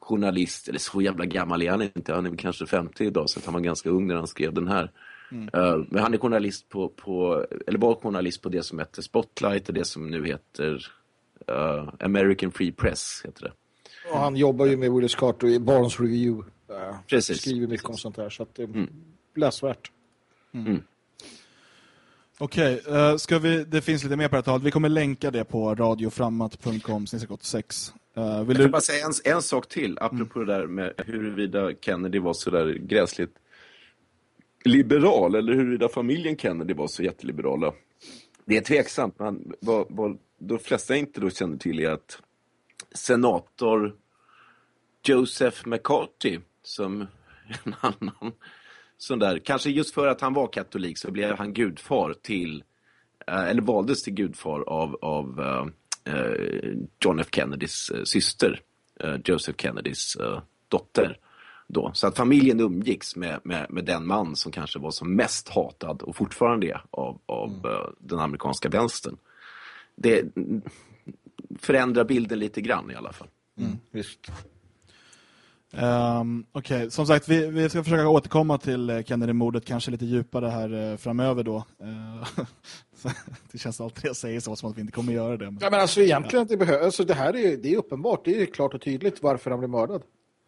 journalist, eller så jävla gammal är han inte, han är väl kanske femtio idag, så att han var ganska ung när han skrev den här. Mm. Uh, men han är journalist på, på, eller var journalist på det som heter Spotlight och det som nu heter uh, American Free Press heter det. Och han jobbar ju med Willis Carter i Barnes Review. Uh, Precis. Skriver mycket om sånt här, så att det är mm. läsvärt. Mm. Mm. Okej, okay, uh, ska vi, det finns lite mer på det här talet. Vi kommer länka det på radioframmat punkt com snedstreck åttiosex. Uh, vill Jag du... kan bara säga en, en sak till, apropå mm. det där med huruvida Kennedy var så där gräsligt liberal, eller huruvida familjen Kennedy var så jätteliberala. Det är tveksamt, men vad, vad de flesta inte då känner till är att senator Joseph McCarthy, som en annan sån där, kanske just för att han var katolik så blev han gudfar till, eller valdes till gudfar av, av uh, John F. Kennedys uh, syster, uh, Joseph Kennedys uh, dotter. Då. Så att familjen umgicks med, med, med den man som kanske var som mest hatad och fortfarande är av, av mm. uh, den amerikanska vänstern. Det förändrar bilden lite grann i alla fall. Mm, visst. Um, Okej, okay. Som sagt, vi, vi ska försöka återkomma till Kennedy-mordet kanske lite djupare här uh, framöver då. Uh, det känns alltid jag säger så som att vi inte kommer göra det. Men... Ja, men alltså egentligen ja. det, behövs, alltså, det här är, det är uppenbart, det är klart och tydligt varför han blev mördad.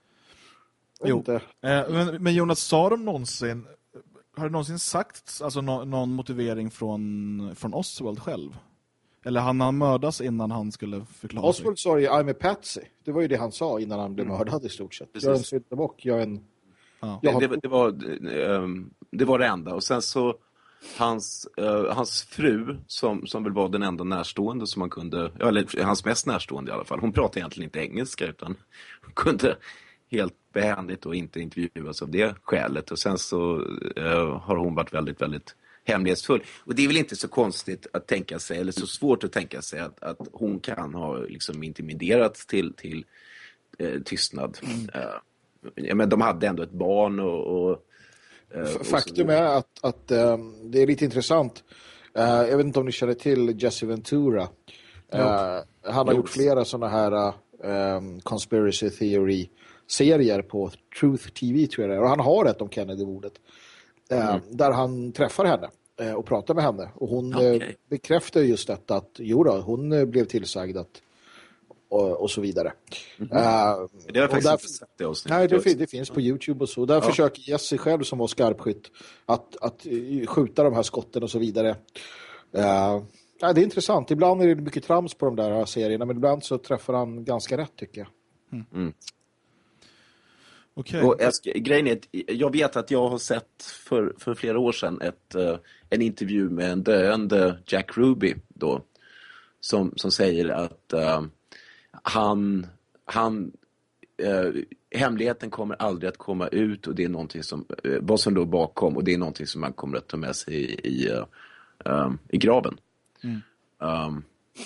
Jo. Uh, men, men Jonas, sa de någonsin, har det någonsin sagt alltså, no, någon motivering från, från Oswald själv? Eller han, han mördas innan han skulle förklara Oswald sig? Oswald sa ju I'm a patsy. Det var ju det han sa innan han blev mm. mördad i stort sett. Precis. Jag är en syndabock, jag är en... Ja. Jag har... det, det, var, um, det var det enda. Och sen så hans, uh, hans fru, som, som väl var den enda närstående som man kunde... Eller hans mest närstående i alla fall. Hon pratade egentligen inte engelska utan hon kunde helt behändigt och inte intervjuas av det skälet. Och sen så uh, har hon varit väldigt, väldigt... hemlighetsfull. Och det är väl inte så konstigt att tänka sig, eller så svårt att tänka sig att, att hon kan ha liksom intimiderats till, till eh, tystnad. Mm. Uh, men de hade ändå ett barn och... och uh, Faktum och är att, att um, det är lite intressant. Uh, jag vet inte om ni känner till Jesse Ventura. Uh, han har jo. gjort flera sådana här um, conspiracy theory serier på Truth T V tror jag. Och han har ett om Kennedy-mordet. Mm. Där han träffar henne och pratar med henne. Och hon okay. bekräftar just detta att jo då, hon blev tillsagd att och, och så vidare. Mm. Uh, det har faktiskt inte sett det avsnitt. Nej, det, det finns på YouTube och så. Där ja. försöker Jesse själv som var skarpskytt att, att skjuta de här skotten och så vidare. Uh, ja, det är intressant. Ibland är det mycket trams på de där serierna, men ibland så träffar han ganska rätt tycker jag. Mm. Mm. Okay. Och jag, grejen är att jag vet att jag har sett för, för flera år sedan ett, uh, en intervju med en döende Jack Ruby då, som, som säger att uh, han, han uh, hemligheten kommer aldrig att komma ut och det är någonting som, uh, vad som låg bakom och det är någonting som man kommer att ta med sig i, i, uh, um, i graven. Mm. Um,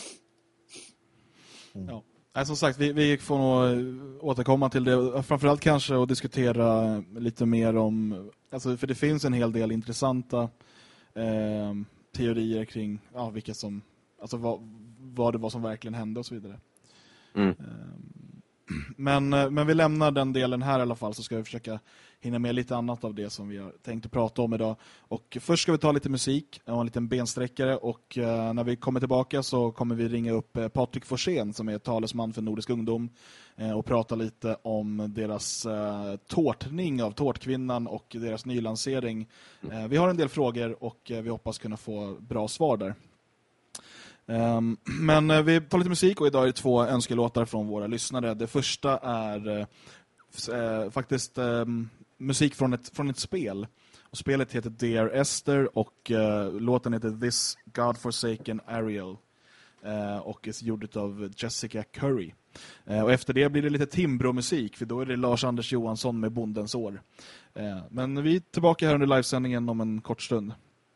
mm. Ja. Nej, som sagt, vi, vi får nog återkomma till det. Framförallt kanske att diskutera lite mer om... Alltså, för det finns en hel del intressanta eh, teorier kring ja, vilka som... Alltså vad, vad det var som verkligen hände och så vidare. Mm. Eh, men, men vi lämnar den delen här i alla fall, så ska vi försöka hinna med lite annat av det som vi har tänkt att prata om idag. Och först ska vi ta lite musik och en liten bensträckare, och eh, när vi kommer tillbaka så kommer vi ringa upp eh, Patrik Forsén som är talesman för Nordisk ungdom eh, och prata lite om deras eh, tårtning av Tårtkvinnan och deras nylansering. Eh, vi har en del frågor och eh, vi hoppas kunna få bra svar där. Um, men uh, vi tar lite musik och idag är det två önskelåtar från våra lyssnare. Det första är uh, uh, faktiskt um, musik från ett, från ett spel. Och spelet heter Dear Esther och uh, låten heter This Godforsaken Ariel uh, och är gjord av Jessica Curry. Uh, och efter det blir det lite Timbro-musik, för då är det Lars-Anders Johansson med Bondens år. Uh, men vi är tillbaka här under livesändningen om en kort stund.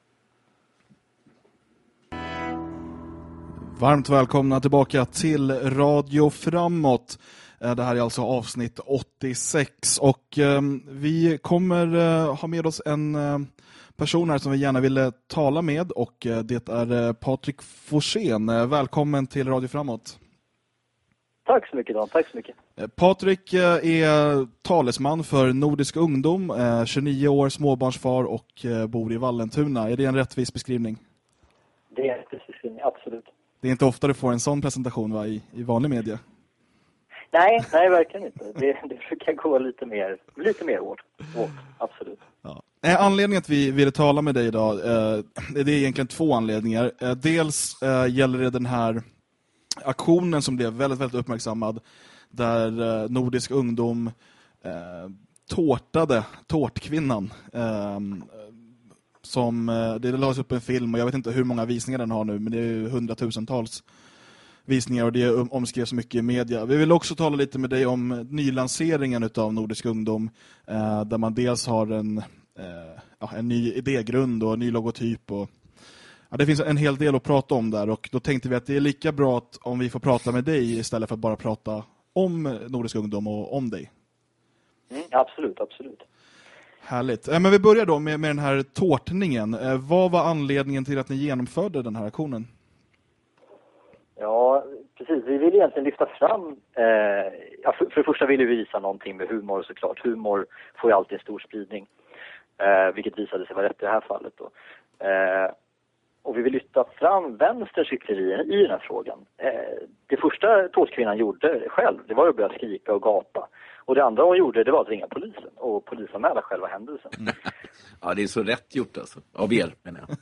Varmt välkomna tillbaka till Radio Framåt. Det här är alltså avsnitt åttiosex och eh, vi kommer eh, ha med oss en eh, person här som vi gärna ville tala med, och eh, det är eh, Patrik Forsén. Eh, välkommen till Radio Framåt. Tack så mycket, Dan. Tack så mycket. Patrik är talesman för Nordisk ungdom, tjugonio år, småbarnsfar och bor i Vallentuna. Är det en rättvis beskrivning? Det är en rättvis beskrivning, absolut. Det är inte ofta du får en sån presentation, va, i, i vanlig media? Nej, nej, verkligen inte. Det, det brukar gå lite mer, lite mer hårt. hårt absolut. Ja. Anledningen att vi ville tala med dig idag, eh, det är egentligen två anledningar. Eh, dels eh, gäller det den här aktionen som blev väldigt, väldigt uppmärksammad, där eh, Nordisk ungdom eh, tårtade tårtkvinnan. Eh, som, eh, det lades upp en film, och jag vet inte hur många visningar den har nu, men det är hundratusentals visningar, och det omskrevs mycket i media. Vi vill också tala lite med dig om nylanseringen av Nordisk ungdom, eh, där man dels har en, eh, ja, en ny idégrund och en ny logotyp. Och, ja, det finns en hel del att prata om där, och då tänkte vi att det är lika bra att, om vi får prata med dig istället för att bara prata om Nordisk ungdom och om dig. Mm, absolut, absolut. Härligt. Eh, men vi börjar då med, med den här tårtningen. Eh, vad var anledningen till att ni genomförde den här aktionen? Ja, precis. Vi vill egentligen lyfta fram... Eh, ja, för, för det första vill vi visa någonting med humor, såklart. Humor får ju alltid en stor spridning. Eh, vilket visade sig vara rätt i det här fallet då. Eh, och vi vill lyfta fram vänsterns hyckleri i den här frågan. Eh, det första tårtkvinnan gjorde själv, det var att börja skrika och gapa. Och det andra hon gjorde, det var att ringa polisen och polisanmäla själva händelsen. Ja, det är så rätt gjort alltså. Av er, menar jag.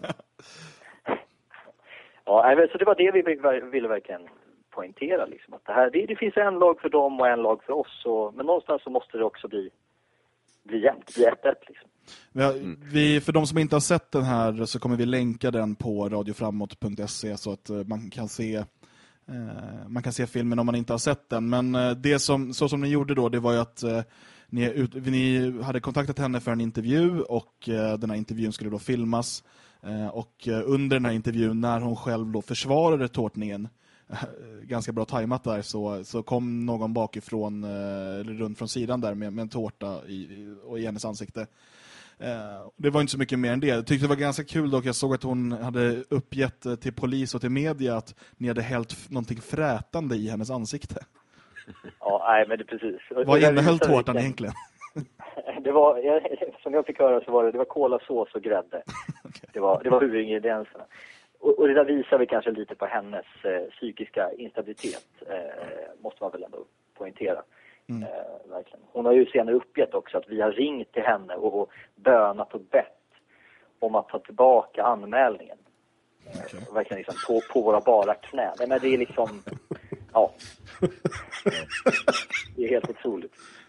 Ja, så det var det vi ville verkligen poängtera. Liksom, att det, här, det, det finns en lag för dem och en lag för oss. Och, men någonstans så måste det också bli, bli jämnt, bli ett ett. Liksom. Vi, vi, för de som inte har sett den här så kommer vi länka den på radioframåt punkt se så att man kan se eh, man kan se filmen om man inte har sett den. Men eh, det som, så som ni gjorde då, det var ju att eh, ni, ut, ni hade kontaktat henne för en intervju, och eh, den här intervjun skulle då filmas. Och under den här intervjun, när hon själv då försvarade tårtningen, ganska bra tajmat där, så, så kom någon bakifrån, eller runt från sidan där med, med en tårta i, och i hennes ansikte. Det var inte så mycket mer än det. Jag tyckte det var ganska kul dock. Jag såg att hon hade uppgett till polis och till media att ni hade hällt någonting frätande i hennes ansikte. Ja, nej, men det är precis. Vad innehöll tårtan egentligen? Det var, som jag fick höra så var det, det var kolasås och grädde. Okay. Det var, det var huvudingredienserna. Och, och det där visar vi kanske lite på hennes eh, psykiska instabilitet, eh, måste man väl ändå poängtera. Mm. Eh, verkligen. Hon har ju senare uppgett också att vi har ringt till henne och, och bönat och bett om att ta tillbaka anmälningen. Okay. Eh, verkligen liksom på, på våra bara knän. Nej, men det är liksom, ja. Det är helt otroligt.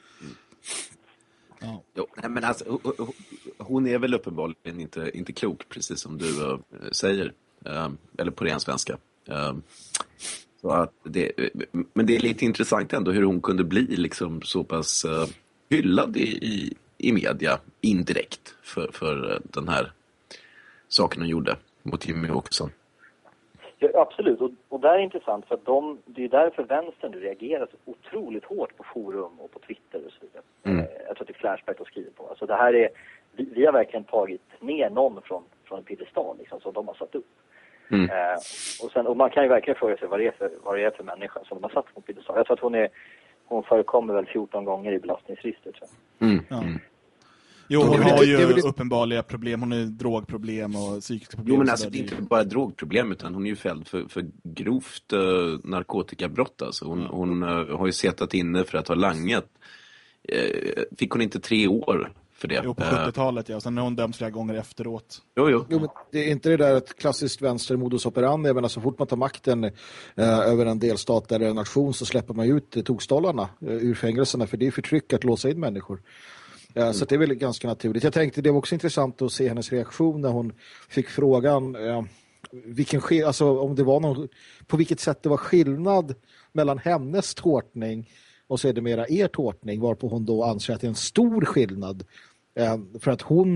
Ja. Jo, men alltså, hon är väl uppenbarligen inte, inte klok, precis som du uh, säger. Uh, eller på ren svenska. Uh, så att det, men det är lite intressant ändå hur hon kunde bli liksom så pass uh, hyllad i, i, i media indirekt för, för uh, den här saken hon gjorde mot Jimmy Åkesson. Ja, absolut, och, och det är intressant för att de, det är därför vänstern reagerar så otroligt hårt på forum och på Twitter och så vidare. Mm. Eh, jag tror att det är Flashback att skriva på. Alltså det här är, vi, vi har verkligen tagit ner någon från, från en piedestal liksom, som de har satt upp. Mm. Eh, och, sen, och man kan ju verkligen fråga sig vad det är för, vad det är för människa som de har satt på piedestal. Jag tror att hon, är, hon förekommer väl fjorton gånger i belastningsregistret. Mm. Ja. Mm. Jo, hon har ju det, det, det, uppenbarliga problem. Hon har drogproblem och psykiska problem. Jo, men alltså det är inte bara drogproblem, utan hon är ju fälld för, för grovt uh, narkotikabrott. Alltså. Hon, hon uh, har ju suttit inne för att ha langat. Uh, fick hon inte tre år för det? Jo, på sjuttiotalet, ja. Sen har hon dömts flera gånger efteråt. Jo, jo. jo men det är inte det där ett klassiskt vänstermodus operandi. Men så fort man tar makten uh, över en delstat eller en nation så släpper man ut uh, tokstollarna uh, ur fängelserna. För det är förtryck att låsa in människor. Ja, mm. Så det är väl ganska naturligt. Jag tänkte det var också intressant att se hennes reaktion när hon fick frågan eh, vilken sk- alltså om det var någon, på vilket sätt det var skillnad mellan hennes tårtning och så är det mera er tårtning, varpå hon då anser att det är en stor skillnad eh, för att hon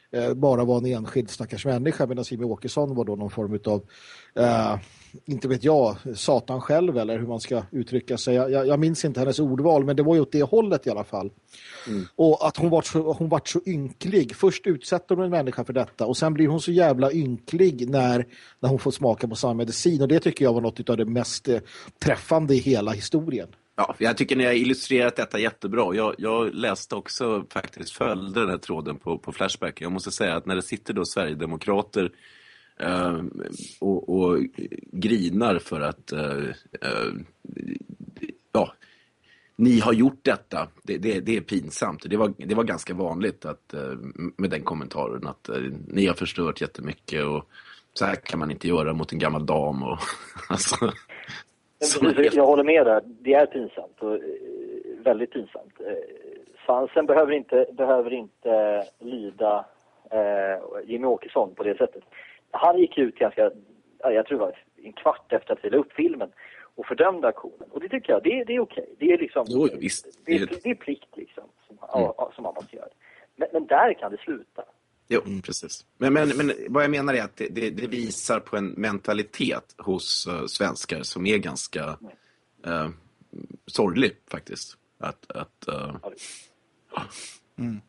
eh, bara var en enskild stackars människa, medan Jimmie Åkesson var då någon form av eh, inte vet jag, satan själv eller hur man ska uttrycka sig. Jag, jag minns inte hennes ordval, men det var ju åt det hållet i alla fall. Mm. Och att hon var, så, hon var så ynklig. Först utsätter hon en människa för detta och sen blir hon så jävla ynklig när, när hon får smaka på samma medicin. Och det tycker jag var något av det mest eh, träffande i hela historien. Ja, jag tycker ni har illustrerat detta jättebra. Jag, jag läste också, faktiskt följde den här tråden på, på Flashback. Jag måste säga att när det sitter då Sverigedemokrater uh, och, och grinar för att uh, uh, ja, ni har gjort detta, det, det, det är pinsamt. Det var, det var ganska vanligt att, uh, med den kommentaren att uh, ni har förstört jättemycket och så här kan man inte göra mot en gammal dam. Och, alltså... Precis, jag håller med där. Det är pinsamt och väldigt pinsamt. Svansen behöver inte, behöver inte lyda eh, Jimmie Åkesson på det sättet. Han gick ut ganska, jag tror det var en kvart efter att vi la upp filmen och fördömde aktionen. Och det tycker jag, det, det är okej. Det är liksom, jo, visst. Det, är, det är plikt liksom som, mm. som man måste göra. Men, men där kan det sluta. Jo, precis. Men, men, men vad jag menar är att det, det, det visar på en mentalitet hos uh, svenskar som är ganska uh, sorglig faktiskt. Att, att, uh... mm.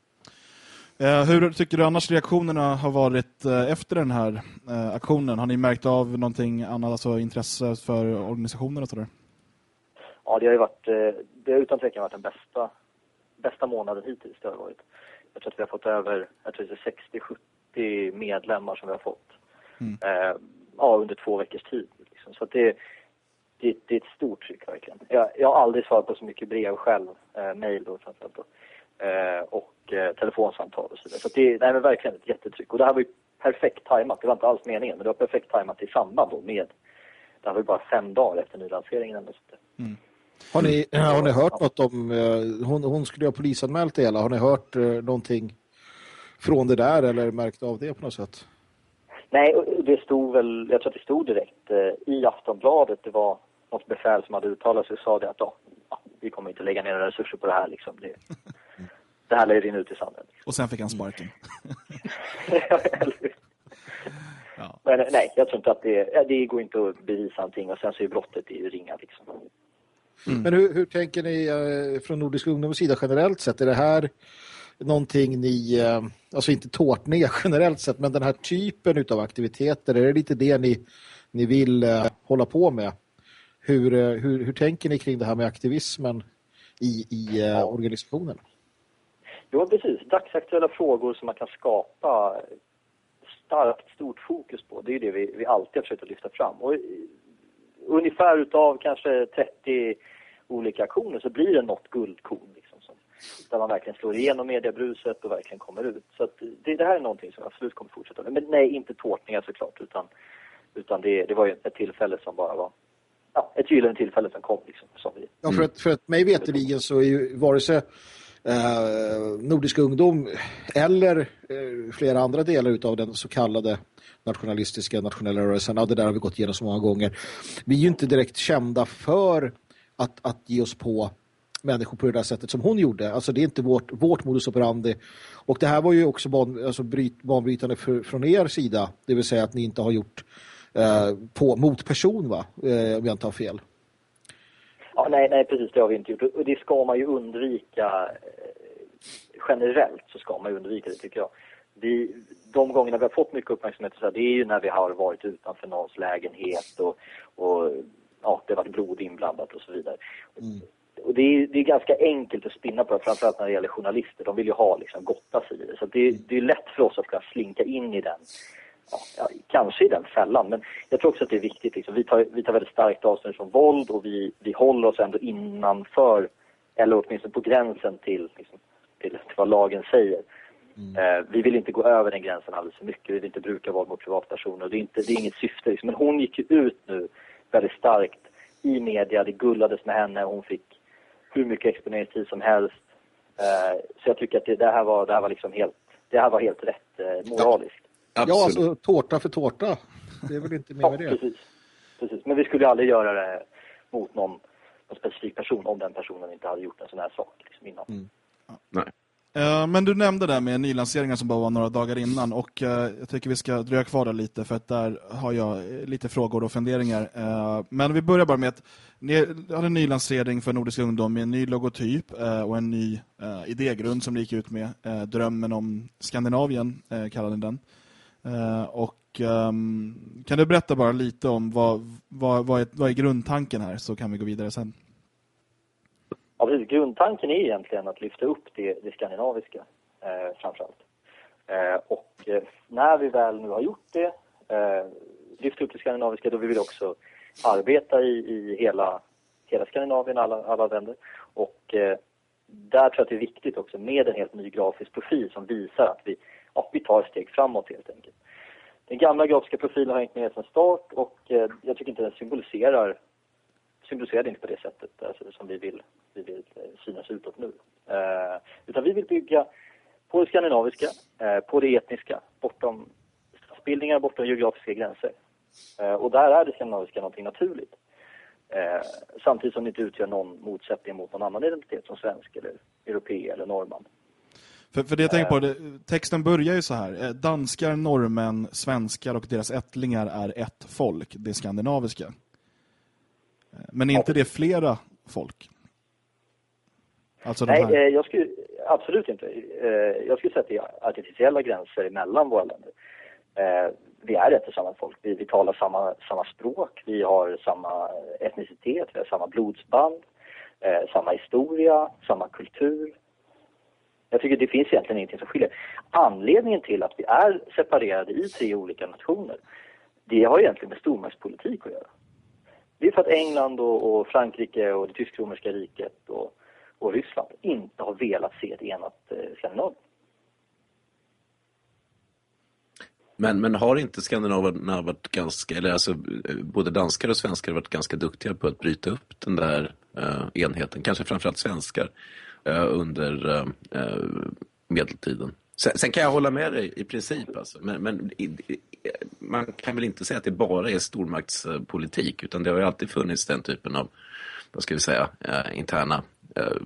uh, hur tycker du annars reaktionerna har varit uh, efter den här uh, aktionen? Har ni märkt av någonting annat, alltså intresse för organisationer och sådär? Ja, det har ju varit, det har utan tvekan varit den bästa, bästa månaden hittills det har varit. Jag tror att vi har fått över jag tror det är sextio sjuttio medlemmar som vi har fått mm. eh, ja, under två veckors tid. Liksom. Så att det, det, det är ett stort tryck verkligen. Jag, jag har aldrig svarat på så mycket brev själv, eh, mejl då framförallt då, eh, och eh, telefonsamtal och så vidare. Så att det, det är verkligen ett jättetryck. Och det här var ju perfekt tajmat. Det var inte alls meningen, men det var perfekt tajmat i samband då med, det här var ju bara fem dagar efter nylanseringen. Eller så mm. Har ni, har ni hört något om, hon, hon skulle ha polisanmält det hela, har ni hört någonting från det där eller märkt av det på något sätt? Nej, det stod väl, jag tror att det stod direkt i Aftonbladet, det var något befäl som hade uttalat sig och sa det att ja, vi kommer inte lägga ner några resurser på det här liksom. Det, det här lägger in ut i sanden. Liksom. Och sen fick han sparken. ja. Men nej, jag tror inte att det, det går inte att bevisa någonting och sen så är brottet i ringa liksom. Mm. Men hur, hur tänker ni eh, från Nordisk ungdoms sida generellt sett? Är det här någonting ni, eh, alltså inte tårtningar generellt sett, men den här typen av aktiviteter, är det lite det ni, ni vill eh, hålla på med? Hur, eh, hur, hur tänker ni kring det här med aktivismen i, i eh, ja. organisationen? Jo, precis. Dagsaktuella frågor som man kan skapa starkt, stort fokus på. Det är det vi, vi alltid har försökt att lyfta fram. Och ungefär utav kanske trettio olika aktioner så blir det något guldkorn liksom, som, där man verkligen slår igenom mediebruset och verkligen kommer ut. Så att det, det här är någonting som absolut kommer fortsätta. Men nej, inte tårtningar såklart, utan, utan det, det var ju ett tillfälle som bara var ja, ett gyllene tillfälle som kom liksom, som vi. Ja, för att, för att mig veteligen så är ju vare sig eh, Nordisk ungdom eller eh, flera andra delar utav den så kallade nationalistiska nationella rörelsen, ja, det där har vi gått igenom så många gånger. Vi är ju inte direkt kända för att, att ge oss på människor på det där sättet som hon gjorde. Alltså det är inte vårt, vårt modus operandi. Och det här var ju också ban, alltså bryt, banbrytande för, från er sida. Det vill säga att ni inte har gjort eh, på, mot person, va? Eh, om jag inte har fel. Ja, nej, nej, precis, det har vi inte gjort. Och det ska man ju undvika generellt, så ska man ju undvika det, tycker jag. Vi, de gångerna vi har fått mycket uppmärksamhet så här, det är ju när vi har varit utanför någons lägenhet och, och ja, det har varit blod inblandat och så vidare. Mm. Och det är, det är ganska enkelt att spinna på det, framförallt när det gäller journalister. De vill ju ha liksom gotta sidor. Så det, det är lätt för oss att kunna slinka in i den. Ja, ja, kanske i den fällan, men jag tror också att det är viktigt. Liksom. Vi, tar, vi tar väldigt starkt avstånd från våld och vi, vi håller oss ändå innanför, eller åtminstone på gränsen till, liksom, till, till vad lagen säger. Mm. Eh, vi vill inte gå över den gränsen alldeles för mycket. Vi vill inte bruka våld mot privatpersoner. Det är, inte, det är inget syfte. Liksom. Men hon gick ju ut nu väldigt starkt i media. Det gullades med henne. Hon fick hur mycket exponeringstid som helst. Eh, så jag tycker att det, det här var, det här var, liksom helt, det här var helt rätt eh, moraliskt. Ja, ja, alltså tårta för tårta. Det är väl inte mer ja, med det. Precis. precis. Men vi skulle aldrig göra det mot någon, någon specifik person om den personen inte hade gjort en sån här sak liksom, innan. Mm. Ja. Nej. Uh, men du nämnde det med nylanseringen som bara var några dagar innan och uh, jag tycker vi ska dröja kvar där lite för att där har jag lite frågor och funderingar. Uh, men vi börjar bara med att ni hade en nylansering för Nordisk ungdom med en ny logotyp uh, och en ny uh, idégrund som ni gick ut med. Uh, drömmen om Skandinavien uh, kallade den. Uh, och um, kan du berätta bara lite om vad, vad, vad, är, vad är grundtanken här så kan vi gå vidare sen. Ja, precis. Grundtanken är egentligen att lyfta upp det, det skandinaviska eh, framförallt. Eh, och eh, när vi väl nu har gjort det, eh, lyfta upp det skandinaviska, då vill vi också arbeta i, i hela, hela Skandinavien, alla, alla länder. Och eh, där tror jag att det är viktigt också med en helt ny grafisk profil som visar att vi, ja, vi tar ett steg framåt helt enkelt. Den gamla grafiska profilen har hängt med sedan start och eh, jag tycker inte den symboliserar symboliserar det inte på det sättet alltså, som vi vill, vi vill eh, synas utåt nu. Eh, utan vi vill bygga på det skandinaviska, eh, på det etniska, bortom stadsbildningar, bortom geografiska gränser. Eh, och där är det skandinaviska någonting naturligt. Eh, samtidigt som det inte utgör någon motsättning mot någon annan identitet som svensk eller europé eller norrman. För, för det jag tänker på, det, texten börjar ju så här. Danskar, norrmän, svenskar och deras ättlingar är ett folk, det skandinaviska. Men är inte det flera folk? Alltså de Nej, här... jag skulle absolut inte. Jag skulle säga att det är artificiella gränser mellan våra länder. Vi är ett och samma folk. Vi, vi talar samma, samma språk. Vi har samma etnicitet. Vi har samma blodsband. Samma historia. Samma kultur. Jag tycker det finns egentligen ingenting som skiljer. Anledningen till att vi är separerade i tre olika nationer, det har egentligen med stormaktspolitik att göra. Det är för att England och, och Frankrike och det tysk-romerska riket och, och Ryssland inte har velat se ett enat eh, Skandinavien. Men, men har inte skandinaverna varit ganska, eller alltså både danskar och svenskar har varit ganska duktiga på att bryta upp den där uh, enheten, kanske framförallt svenskar, uh, under uh, uh, medeltiden. Sen, sen kan jag hålla med dig i princip, alltså. men, men i, i, man kan väl inte säga att det bara är stormaktspolitik, utan det har ju alltid funnits den typen av, vad ska vi säga, uh, interna uh,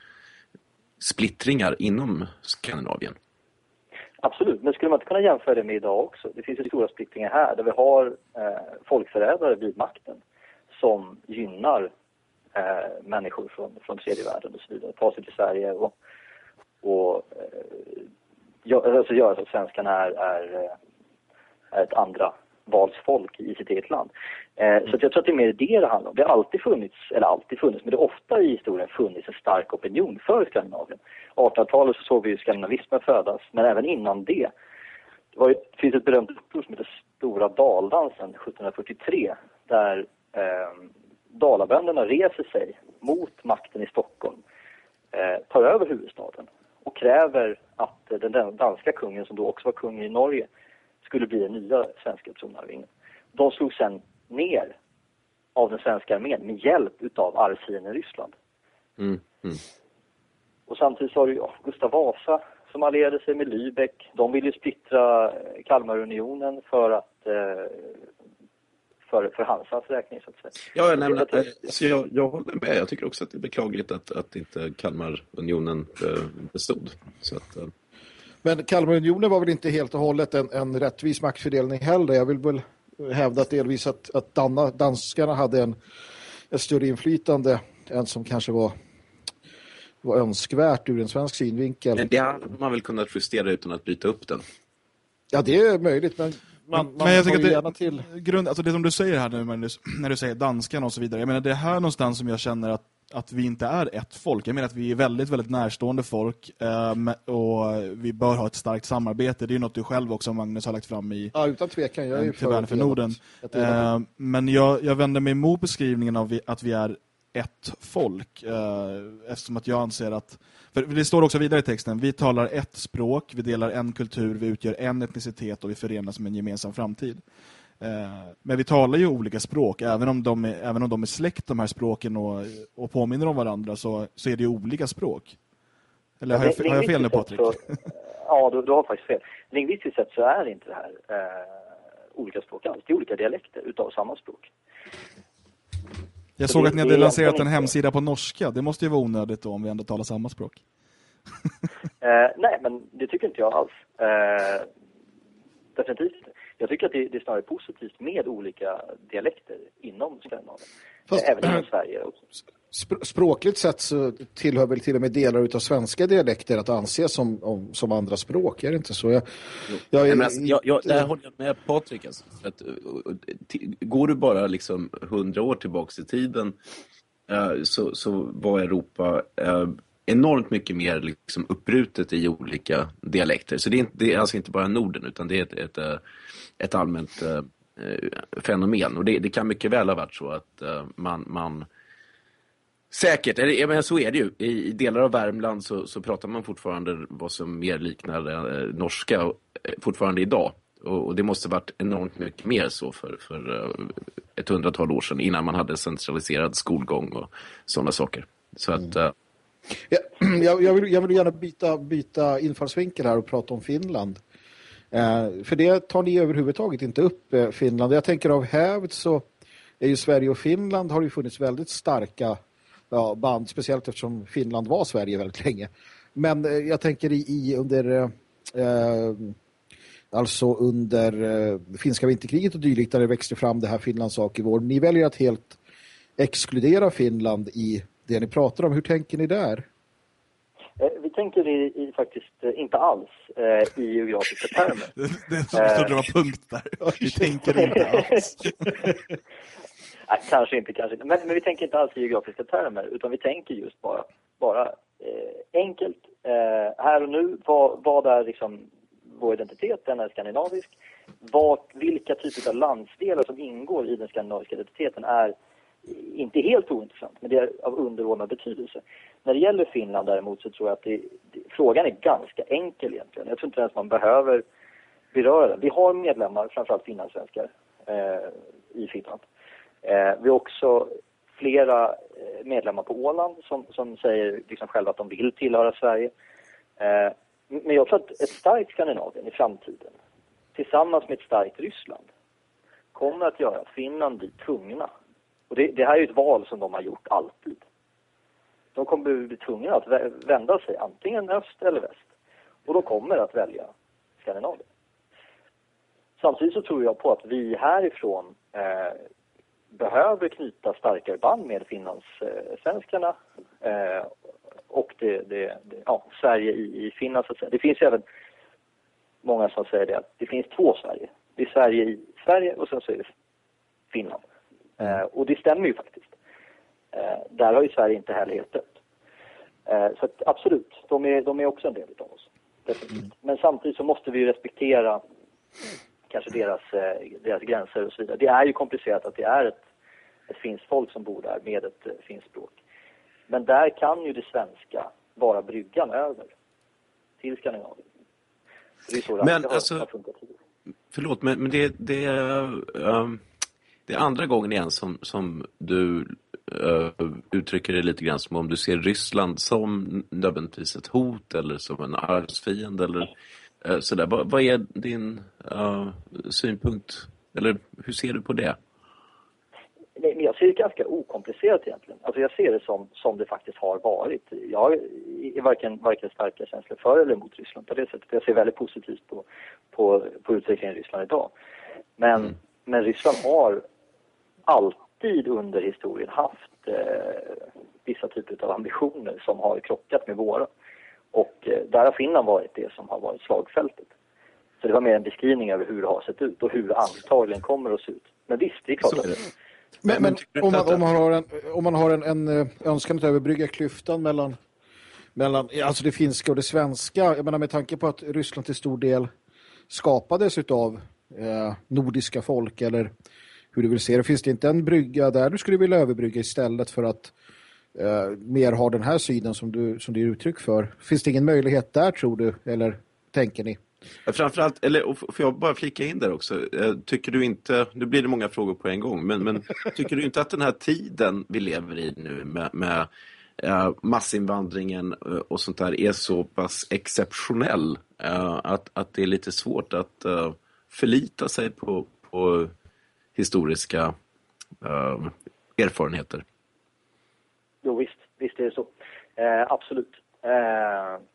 splittringar inom Skandinavien. Absolut, men skulle man inte kunna jämföra det med idag också? Det finns ju stora splittringar här där vi har eh, folkförrädare vid makten som gynnar eh, människor från, från tredje världen och så vidare. Ta sig till Sverige och, och eh, gör, alltså göra så att svenskarna är, är, är ett andra valsfolk i sitt eget land. Eh, så att jag tror att det är mer det det handlar om. Det har alltid funnits, eller alltid funnits, men det har ofta i historien funnits en stark opinion för Skandinavien. artonhundratalet så såg vi ju skandinavismen födas, men även innan det. Det, var ju, det finns ett berömt uppror som heter Stora Daldansen sjuttonhundrafyrtiotre, där eh, dalabönderna reser sig mot makten i Stockholm, eh, tar över huvudstaden och kräver att eh, den danska kungen, som då också var kung i Norge, skulle bli den nya svenska tronarvingen. De slog sen ner av den svenska armén med hjälp av arvsfienden i Ryssland. Mm, mm. Och samtidigt så har du ja, Gustav Vasa som allierade sig med Lübeck. De ville ju splittra Kalmarunionen för att eh, för, för Hansans räkning, så att säga. Ja, jag, nämner, att, alltså jag, jag håller med. Jag tycker också att det är beklagligt att, att inte Kalmarunionen eh, bestod. Så att, eh. Men Kalmarunionen var väl inte helt och hållet en, en rättvis maktfördelning heller. Jag vill väl hävda att delvis att, att danna, danskarna hade en, ett större inflytande än som kanske var, var önskvärt ur en svensk synvinkel. Men det hade man väl kunnat justera utan att byta upp den? Ja, det är möjligt, men man, men, man men jag tycker har ju att gärna till... Grund, alltså det som du säger här nu, Magnus, när du säger danskarna och så vidare. Jag menar, det är här någonstans som jag känner att att vi inte är ett folk. Jag menar att vi är väldigt, väldigt närstående folk um, och vi bör ha ett starkt samarbete. Det är ju något du själv också, Magnus, har lagt fram i ja, utan tvekan. Jag är ju för, för Norden. Uh, men jag, jag vänder mig emot beskrivningen av vi, att vi är ett folk uh, eftersom att jag anser att, för det står också vidare i texten, vi talar ett språk, vi delar en kultur, vi utgör en etnicitet och vi förenas med en gemensam framtid. Men vi talar ju olika språk, även om de är, även om de är släkt, de här språken, och, och påminner om varandra, så, så är det ju olika språk. Eller har jag, har jag fel nu, Patrik? Så, ja, du, du har faktiskt fel. Lingvistiskt sett så är inte det här eh, olika språk alls. Det är olika dialekter utav samma språk. Jag så såg det, att ni hade lanserat en hemsida på norska. Det måste ju vara onödigt då, om vi ändå talar samma språk. eh, nej, men det tycker inte jag alls. Eh, definitivt inte. Jag tycker att det, det är snarare positivt med olika dialekter inom Skandinavien. Fast, även inom Sverige också. Sp- språkligt sett så tillhör väl till och med delar utav svenska dialekter att anses som, om, som andra språk, är det inte så? Jag, jag, jag, alltså, jag, jag, där håller jag med Patrik. Alltså, för att, t- går du bara liksom hundra år tillbaka i tiden uh, så, så var Europa uh, enormt mycket mer liksom uppbrutet i olika dialekter. Så det är, inte, det är alltså inte bara Norden, utan det är ett, ett, ett allmänt uh, fenomen. Och det, det kan mycket väl ha varit så att uh, man... man säkert, eller men så är det ju. I, i delar av Värmland så, så pratar man fortfarande vad som mer liknar eh, norska eh, fortfarande idag. Och, och det måste varit enormt mycket mer så för, för eh, ett hundratal år sedan innan man hade centraliserad skolgång och sådana saker. Så att... Eh, ja, jag, jag, vill, jag vill gärna byta, byta infallsvinkel här och prata om Finland. Eh, för det tar ni överhuvudtaget inte upp, eh, Finland. Jag tänker av hävd så är ju Sverige och Finland har ju funnits väldigt starka ja, band, speciellt eftersom Finland var Sverige väldigt länge. Men eh, jag tänker i, i under eh, alltså under eh, finska vinterkriget och dylikt där det växte fram det här Finlands sak i vår. Ni väljer att helt exkludera Finland i det ni pratar om. Hur tänker ni där? Eh, vi tänker i, i faktiskt eh, inte alls eh, i geografiska termer. det, det är som att det var punkt där. Vi tänker inte alls. Nej, kanske inte, kanske inte. Men, men vi tänker inte alls i geografiska termer, utan vi tänker just bara, bara eh, enkelt. Eh, här och nu, vad, vad är liksom vår identitet? Den är skandinavisk. Vad, vilka typer av landsdelar som ingår i den skandinaviska identiteten är inte helt ointressant, men det är av underordnad betydelse. När det gäller Finland däremot så tror jag att det, det, frågan är ganska enkel egentligen. Jag tror inte ens man behöver beröra den. Vi har medlemmar, framförallt finlandssvenskar, eh, i Finland. Eh, vi har också flera medlemmar på Åland som, som säger liksom själva att de vill tillhöra Sverige. Eh, men jag tror att ett starkt Skandinavien i framtiden tillsammans med ett starkt Ryssland kommer att göra att Finland blir tvungna. Och det, det här är ju ett val som de har gjort alltid. De kommer bli tvungna att vända sig antingen öst eller väst. Och de kommer att välja Skandinavien. Samtidigt så tror jag på att vi härifrån eh, behöver knyta starkare band med finlandssvenskarna eh, och det, det, det, ja, Sverige i, i Finland så att säga. Det finns även många som säger det att det finns två Sverige. Det är Sverige i Sverige och sen så är det Finland. Eh, och det stämmer ju faktiskt. Eh, där har ju Sverige inte heller helt dött. Eh, så att, absolut, de är, de är också en del av oss. Definitivt. Men samtidigt så måste vi respektera kanske deras, deras gränser och så vidare. Det är ju komplicerat att det är ett, ett finskt folk som bor där med ett finskt språk. Men där kan ju det svenska vara bryggan över till Skandinavien. Det är så men det alltså, har funkat. Förlåt, men, men det, det, um, det är andra gången igen som, som du uh, uttrycker det lite grann som om du ser Ryssland som nödvändigtvis ett hot eller som en arvsfiende eller uh, sådär. Vad, vad är din uh, synpunkt? Eller hur ser du på det? Nej, men jag ser det ganska okomplicerat egentligen. Alltså jag ser det som, som det faktiskt har varit. Jag har varken, varken starka känslor för eller emot Ryssland på det sättet. Jag ser väldigt positivt på, på, på utvecklingen i Ryssland idag. Men, mm. men Ryssland har alltid under historien haft eh, vissa typer av ambitioner som har krockat med våra. Och eh, där har Finland varit det som har varit slagfältet. Så det var mer en beskrivning över hur det har sett ut och hur det antagligen kommer att se ut. Men visst, det är klart att det. Men, men om, man, om man har en, om man har en, en önskan att överbrygga klyftan mellan, mellan alltså det finska och det svenska, jag menar med tanke på att Ryssland till stor del skapades utav eh, nordiska folk eller hur du vill se det, finns det inte en brygga där du skulle vilja överbrygga istället för att eh, mer ha den här synen som du, som du är uttryck för? Finns det ingen möjlighet där tror du, eller tänker ni? Framförallt, eller får jag bara flika in där också, tycker du inte, nu blir det många frågor på en gång, men, men tycker du inte att den här tiden vi lever i nu med, med uh, massinvandringen och sånt där är så pass exceptionell uh, att, att det är lite svårt att uh, förlita sig på, på historiska uh, erfarenheter? Jo visst, visst är det så. Eh, absolut. Eh,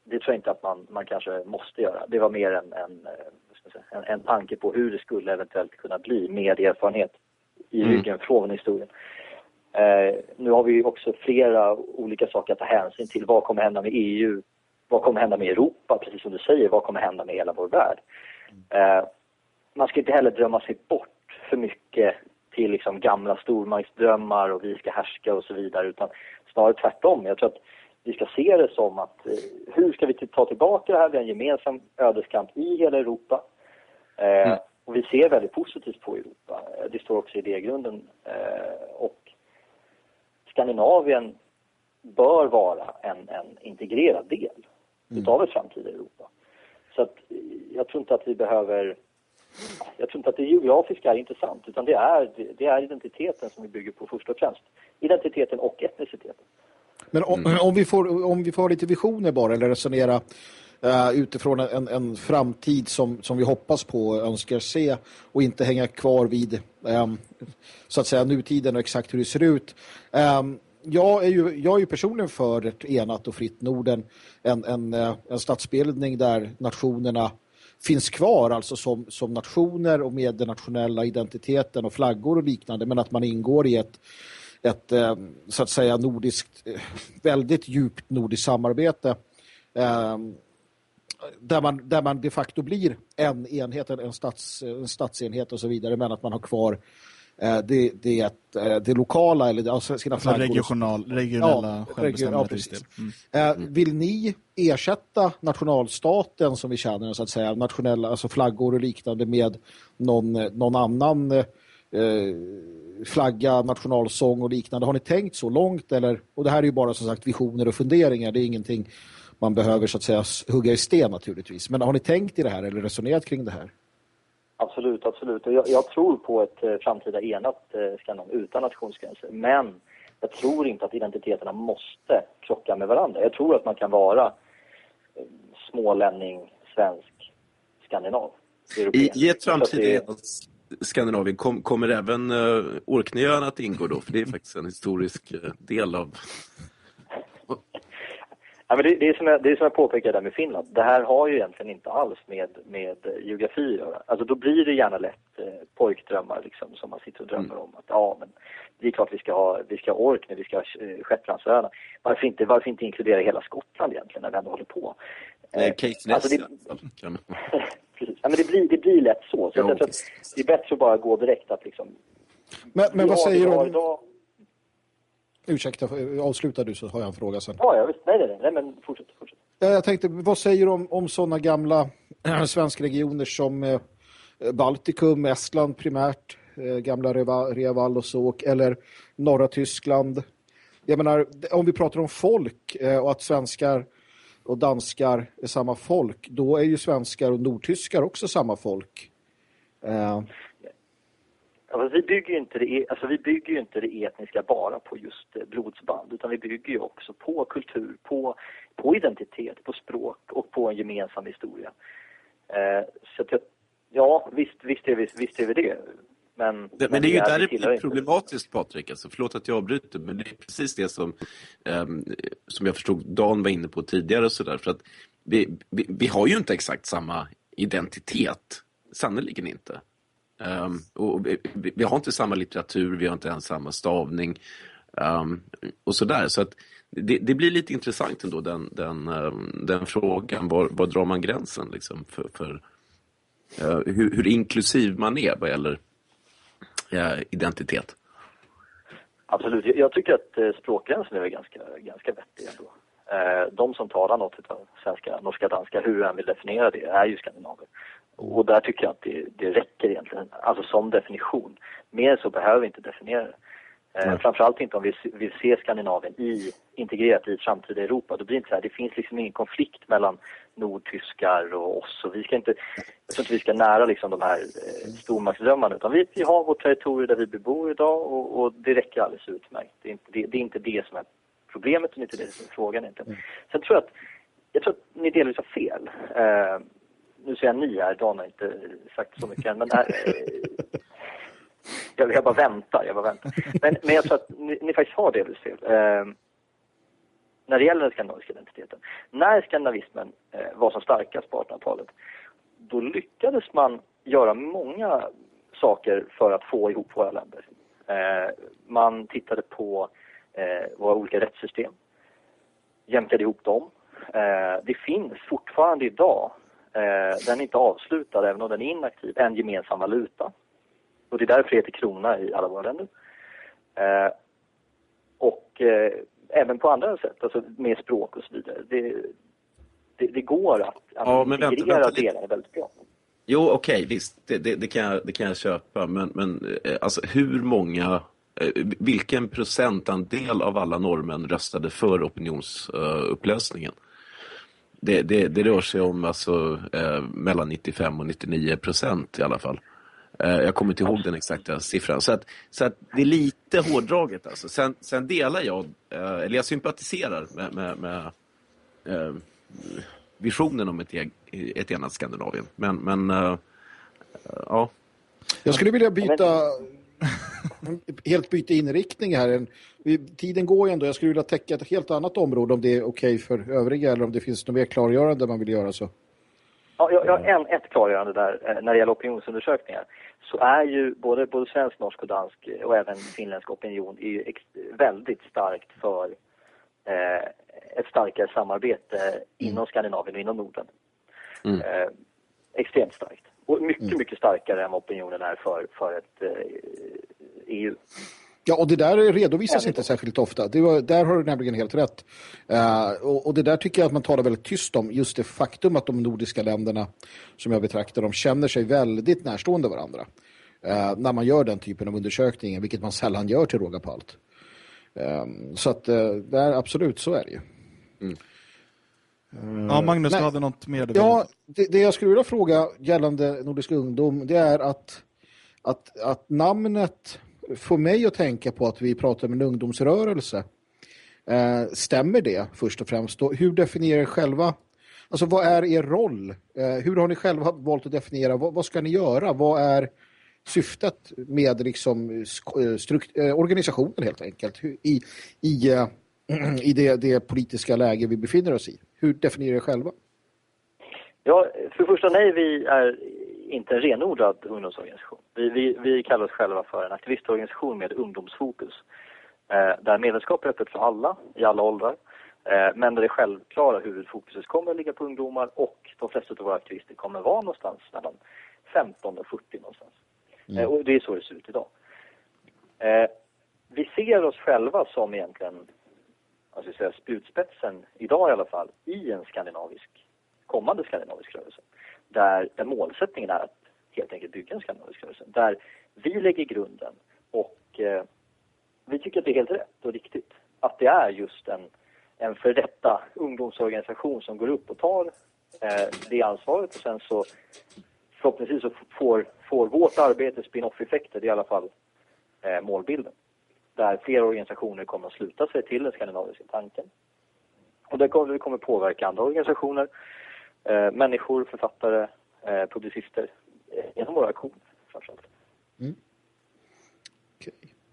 det tror jag inte att man, man kanske måste göra. Det var mer en, en, en, en tanke på hur det skulle eventuellt kunna bli med erfarenhet i ryggen mm. från historien. Eh, nu har vi också flera olika saker att ta hänsyn till. Vad kommer hända med E U? Vad kommer hända med Europa? Precis som du säger, vad kommer hända med hela vår värld? Eh, man ska inte heller drömma sig bort för mycket till liksom gamla stormaktsdrömmar och vi ska härska och så vidare, utan snarare tvärtom. Jag tror att vi ska se det som att eh, hur ska vi ta tillbaka det här? Vi har en gemensam ödeskamp i hela Europa. Eh, mm. Och vi ser väldigt positivt på Europa. Det står också i idégrunden. Eh, och Skandinavien bör vara en, en integrerad del mm. utav ett framtida Europa. Så att jag tror inte att vi behöver... Jag tror inte att det geografiska är intressant, utan det är, det är identiteten som vi bygger på först och främst. Identiteten och etniciteten. Men om, mm. om, vi får, om vi får lite visioner bara, eller resonera uh, utifrån en, en framtid som, som vi hoppas på och önskar se, och inte hänga kvar vid um, så att säga nutiden och exakt hur det ser ut. Um, jag, är ju, jag är ju personligen för ett enat och fritt Norden, en, en, en statsbildning där nationerna finns kvar, alltså som, som nationer och med den nationella identiteten och flaggor och liknande, men att man ingår i ett, ett så att säga nordiskt, väldigt djupt nordiskt samarbete där man, där man de facto blir en enhet, en, stats, en statsenhet och så vidare, men att man har kvar det, det, det lokala eller alltså sina alltså regional, regionella ja, självbestämmande. Ja, mm. mm. Vill ni ersätta nationalstaten som vi känner, så att säga, nationella, alltså flaggor och liknande, med någon, någon annan eh, flagga, nationalsång och liknande? Har ni tänkt så långt? Eller, och det här är ju bara som sagt visioner och funderingar, det är ingenting man behöver så att säga hugga i sten naturligtvis. Men har ni tänkt i det här eller resonerat kring det här? Absolut, absolut. Och jag, jag tror på ett eh, framtida enat eh, Skandinavien utan nationsgränser. Men jag tror inte att identiteterna måste krocka med varandra. Jag tror att man kan vara eh, smålänning, svensk, skandinav. I, I ett framtida enat Skandinavien kom, kommer även uh, Orkneyön att ingå då? För det är faktiskt en historisk uh, del av... Ja, men det, det, är som jag, det är som jag påpekade där med Finland. Det här har ju egentligen inte alls med, med geografi att göra. Alltså då blir det gärna lätt eh, pojkdrömmar liksom, som man sitter och drömmer mm. om. Att ja, men det är klart vi ska ha, vi ska ha Orkney, vi ska ha eh, Shetlandsöarna. Varför inte, varför inte inkludera hela Skottland egentligen när vi ändå håller på? Eh, Caithness, alltså det, precis. Ja, men det blir, det blir lätt så. Så jo, jag tror att det är bättre att bara gå direkt att liksom... Men, men vad säger du om... Idag... Ursäkta, avslutar du så har jag en fråga sen. Ja, jag visst. Nej, nej, nej, men fortsätt, fortsätt. Jag tänkte, vad säger du om, om sådana gamla äh, svenska regioner som äh, Baltikum, Estland primärt, äh, gamla Reval och så, eller norra Tyskland? Jag menar, om vi pratar om folk äh, och att svenskar och danskar är samma folk, då är ju svenskar och nordtyskar också samma folk. Äh, Alltså, vi bygger ju inte det, alltså vi bygger ju inte det etniska bara på just blodsband, utan vi bygger ju också på kultur, på, på identitet, på språk och på en gemensam historia. Eh, så att jag, ja, visst, visst, är vi, visst är vi det. Men det, men det är ju där det är problematiskt, Patrik. Alltså, förlåt att jag avbryter, men det är precis det som, um, som jag förstod Dan var inne på tidigare och sådär. För att vi, vi, vi har ju inte exakt samma identitet, sannoliken inte. Um, och vi, vi har inte samma litteratur, vi har inte ens samma stavning um, och sådär. Så att det, det blir lite intressant ändå den, den, um, den frågan. Var, var drar man gränsen liksom, för, för uh, hur, hur inklusiv man är vad gäller uh, identitet? Absolut, jag, jag tycker att uh, språkgränsen är ganska, ganska vettig ändå. Uh, de som talar något av svenska, norska, danska, hur han vill definiera det, är ju skandinaver. Och där tycker jag att det, det räcker egentligen, alltså som definition. Mer så behöver vi inte definiera det. Eh, framförallt inte om vi vill se Skandinavien i, integrerat i ett framtida Europa. Då blir det inte så här, det finns liksom ingen konflikt mellan nordtyskar och oss. Och vi ska inte, jag tror inte vi ska nära liksom de här eh, stormaktsdrömmarna, utan vi, vi har vårt territorium där vi bebor idag och, och det räcker alldeles utmärkt. Det är, inte, det, det är inte det som är problemet och inte det som är frågan egentligen. Mm. Sen tror jag att, jag tror att ni delvis har fel. Eh, Nu säger jag ni här, Dan har inte sagt så mycket än, men här, jag, jag bara väntar, jag bara väntar. Men, men jag tror att ni, ni faktiskt har delvis fel. Eh, när det gäller den skandinaviska identiteten. När skandinavismen eh, var som starkast på artonhundratalet, då lyckades man göra många saker för att få ihop våra länder. Eh, man tittade på eh, våra olika rättssystem, jämkade ihop dem. Eh, det finns fortfarande idag, eh, den är inte avslutad även om den är inaktiv, en gemensam valuta. Och det är därför det heter krona i alla våra länder. Eh, och eh, även på andra sätt, alltså med språk och så vidare. Det, det, det går att, att ja, men integrera vänta, vänta, delar väldigt bra. Jo, okej, okay, visst. Det, det, det, kan jag, det kan jag köpa. Men, men alltså, hur många, vilken procentandel av alla norrmän röstade för opinionsupplösningen? Uh, det, det, det rör sig om alltså, uh, mellan nittiofem och nittionio procent i alla fall. Uh, jag kommer inte ihåg den exakta siffran. Så, att, så att det är lite hårdraget. Alltså. Sen, sen delar jag, uh, eller jag sympatiserar med... med, med uh, visionen om ett, ett enat Skandinavien. Men, men uh, uh, ja. Jag skulle vilja byta helt byta inriktning här. Tiden går ju ändå. Jag skulle vilja täcka ett helt annat område om det är okej för övriga eller om det finns något mer klargörande man vill göra så. Ja, jag, jag en, ett klargörande där när det gäller opinionsundersökningar. Så är ju både, både svensk, norsk och dansk och även finländsk opinion är ju ex, väldigt starkt för eh, ett starkare samarbete mm. inom Skandinavien och inom Norden. Mm. Eh, extremt starkt. Och mycket, mm. mycket starkare än vad opinionen är för, för ett eh, E U. Ja, och det där redovisas inte särskilt ofta. Det var, där har du nämligen helt rätt. Uh, och, och det där tycker jag att man talar väldigt tyst om. Just det faktum att de nordiska länderna, som jag betraktar dem, känner sig väldigt närstående varandra. Uh, när man gör den typen av undersökningar, vilket man sällan gör till råga på allt. Uh, så att uh, där, absolut, så är det ju. Mm. Uh, ja, Magnus, nej. Du hade något mer? Ja, det, det jag skulle vilja fråga gällande Nordisk ungdom, det är att, att, att namnet får mig att tänka på att vi pratar om en ungdomsrörelse. Eh, stämmer det först och främst? Då? Hur definierar ni själva? Alltså vad är er roll? Eh, hur har ni själva valt att definiera? Vad, vad ska ni göra? Vad är syftet med liksom, strukt, eh, organisationen helt enkelt? I, i, eh, i det, det politiska läge vi befinner oss i. Hur definierar ni själva? Ja, för det första, nej, vi är inte en renodlad ungdomsorganisation. Vi, vi, vi kallar oss själva för en aktivistorganisation med ungdomsfokus. Eh, där medlemskap är öppet för alla, i alla åldrar. Eh, men där det självklara huvudfokuset kommer att ligga på ungdomar och de flesta av våra aktivister kommer att vara någonstans mellan femton och fyrtio någonstans. Mm. Eh, och det är så det ser ut idag. Eh, vi ser oss själva som egentligen, alltså säga, spjutspetsen, idag i alla fall, i en skandinavisk, kommande skandinavisk rörelse. Där, där målsättningen är att helt enkelt bygga en skandinavisk rörelse. Där vi lägger grunden och eh, vi tycker att det är helt rätt och riktigt. Att det är just en, en för detta ungdomsorganisation som går upp och tar eh, det ansvaret. Och sen så förhoppningsvis så får, får vårt arbete spin-off-effekter, det är i alla fall eh, målbilden. Där fler organisationer kommer att sluta sig till den skandinaviska tanken. Och det kommer, det kommer påverka andra organisationer. Eh, människor, författare, eh, publicister eh, genom våra aktioner framförallt. Mm. Okej.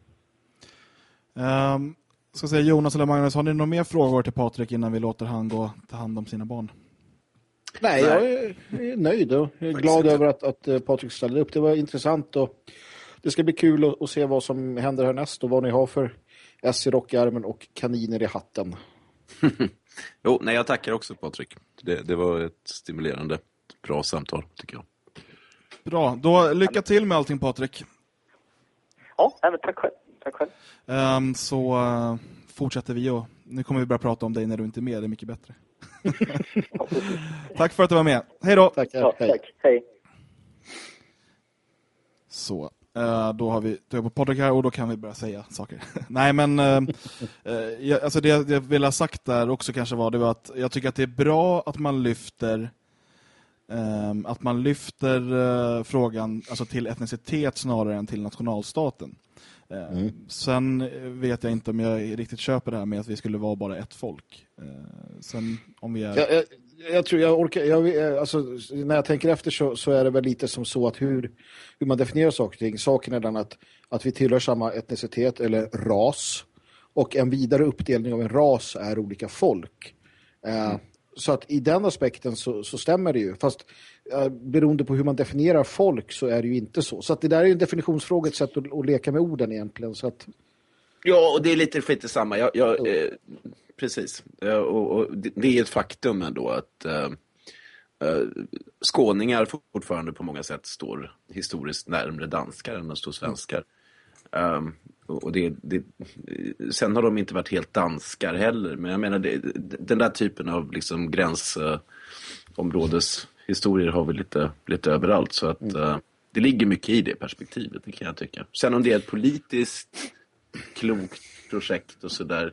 Okay. Um, ska säga Jonas eller Magnus, har ni några mer frågor till Patrik innan vi låter han gå ta hand om sina barn? Nej, Nej. jag är, är nöjd och jag är glad över att, att Patrik ställde upp. Det var intressant och det ska bli kul att, att se vad som händer härnäst och vad ni har för S i rockärmen och kaniner i hatten. Jo, nej, jag tackar också Patrik. Det, det var ett stimulerande, bra samtal tycker jag. Bra, då lycka till med allting Patrik. Ja, men tack själv. Tack själv. Um, så uh, fortsätter vi och nu kommer vi börja prata om dig när du inte är med, det är mycket bättre. Tack för att du var med. Hej då. Tack, ja, hej. Tack. Hej. Så, uh, då har vi tagit på Patrik här och då kan vi börja säga saker. Nej, men uh, uh, jag, alltså det jag ville ha sagt där också kanske var det var att jag tycker att det är bra att man lyfter um, att man lyfter uh, frågan alltså till etnicitet snarare än till nationalstaten. Mm. Sen vet jag inte om jag riktigt köper det här med att vi skulle vara bara ett folk. Sen om vi är... jag, jag, jag tror jag orkar jag, alltså, när jag tänker efter så, så är det väl lite som så att hur, hur man definierar saker och ting. Saken är den att, att vi tillhör samma etnicitet eller ras och en vidare uppdelning av en ras är olika folk. Eh, mm. Så att i den aspekten så, så stämmer det ju. Fast eh, beroende på hur man definierar folk så är det ju inte så. Så att det där är ju en definitionsfråga, ett sätt att, att leka med orden egentligen. Så att... Ja, och det är lite skit i samma. Jag, jag, eh, precis. Eh, och, och det, det är ett faktum ändå att eh, eh, skåningar fortfarande på många sätt står historiskt närmare danskar än de står svenskar. Um, och det, det, sen har de inte varit helt danskar heller, men jag menar det, den där typen av liksom gränsområdeshistorier uh, har vi lite, lite överallt, så att uh, det ligger mycket i det perspektivet, det kan jag tycka. Sen om det är ett politiskt klokt projekt och sådär,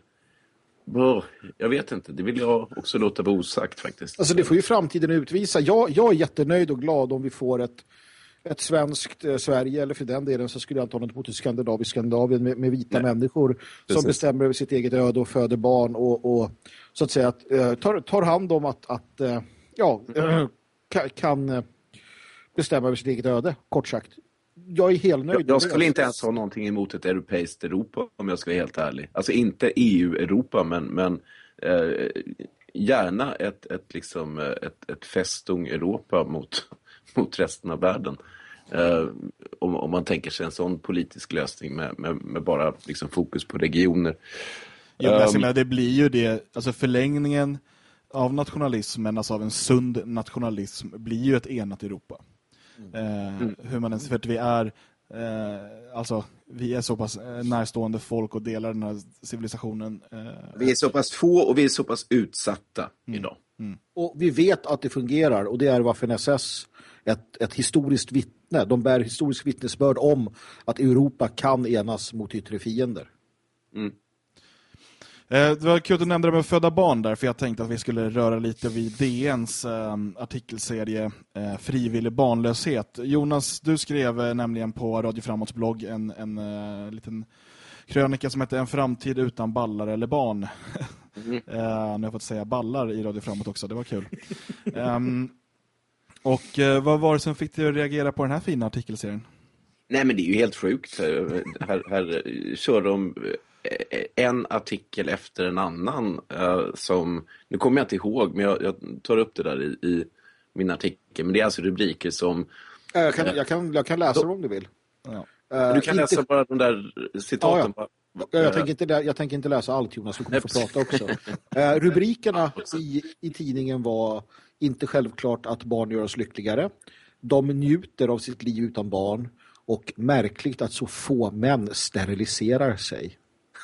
jag vet inte, det vill jag också låta vara osagt faktiskt. Alltså det får ju framtiden utvisa. Jag, jag är jättenöjd och glad om vi får ett ett svenskt eh, Sverige, eller för den delen så skulle jag antagligen mot ett skandinaviskt Skandinavien med, med vita Nej. människor Precis. som bestämmer över sitt eget öde och föder barn och, och så att säga att, eh, tar, tar hand om att, att eh, ja, eh, kan, kan eh, bestämma över sitt eget öde, kort sagt. Jag är helt nöjd. Jag, jag skulle inte ens ha någonting emot ett europeiskt Europa, om jag ska vara helt ärlig. Alltså inte E U-Europa, men, men eh, gärna ett, ett, liksom, ett, ett festung Europa mot mot resten av världen. Uh, om, om man tänker sig en sån politisk lösning med, med, med bara liksom fokus på regioner. Ja, um, men det blir ju det, alltså förlängningen av nationalismen, alltså av en sund nationalism, blir ju ett enat Europa. Uh, mm. Hur man ens, för att vi är uh, alltså vi är så pass närstående folk och delar den här civilisationen. Uh, vi är så pass få och vi är så pass utsatta mm. idag. Mm. Och vi vet att det fungerar, och det är varför N S S Ett, ett historiskt vittne. De bär historiskt vittnesbörd om att Europa kan enas mot yttre fiender. Mm. Eh, det var kul att du nämnde det med att föda barn där, för jag tänkte att vi skulle röra lite vid D N:s eh, artikelserie eh, Frivillig barnlöshet. Jonas, du skrev eh, nämligen på Radio Framåts blogg en, en eh, liten krönika som heter En framtid utan ballar eller barn. Mm. eh, nu har jag fått säga ballar i Radio Framåt också, det var kul. um, Och eh, vad var det som fick dig att reagera på den här fina artikelserien? Nej, men det är ju helt sjukt. Här, här kör de en artikel efter en annan eh, som, nu kommer jag inte ihåg, men jag, jag tar upp det där i, i min artikel. Men det är alltså rubriker som... Jag kan, jag kan, jag kan läsa dem om du vill. Ja. Uh, du kan inte... läsa bara de där citaten. Ja, ja. Jag, jag, tänker inte, jag tänker inte läsa allt, Jonas, du kommer få prata också. Uh, rubrikerna i, i tidningen var: inte självklart att barn gör oss lyckligare. De njuter av sitt liv utan barn. Och märkligt att så få män steriliserar sig.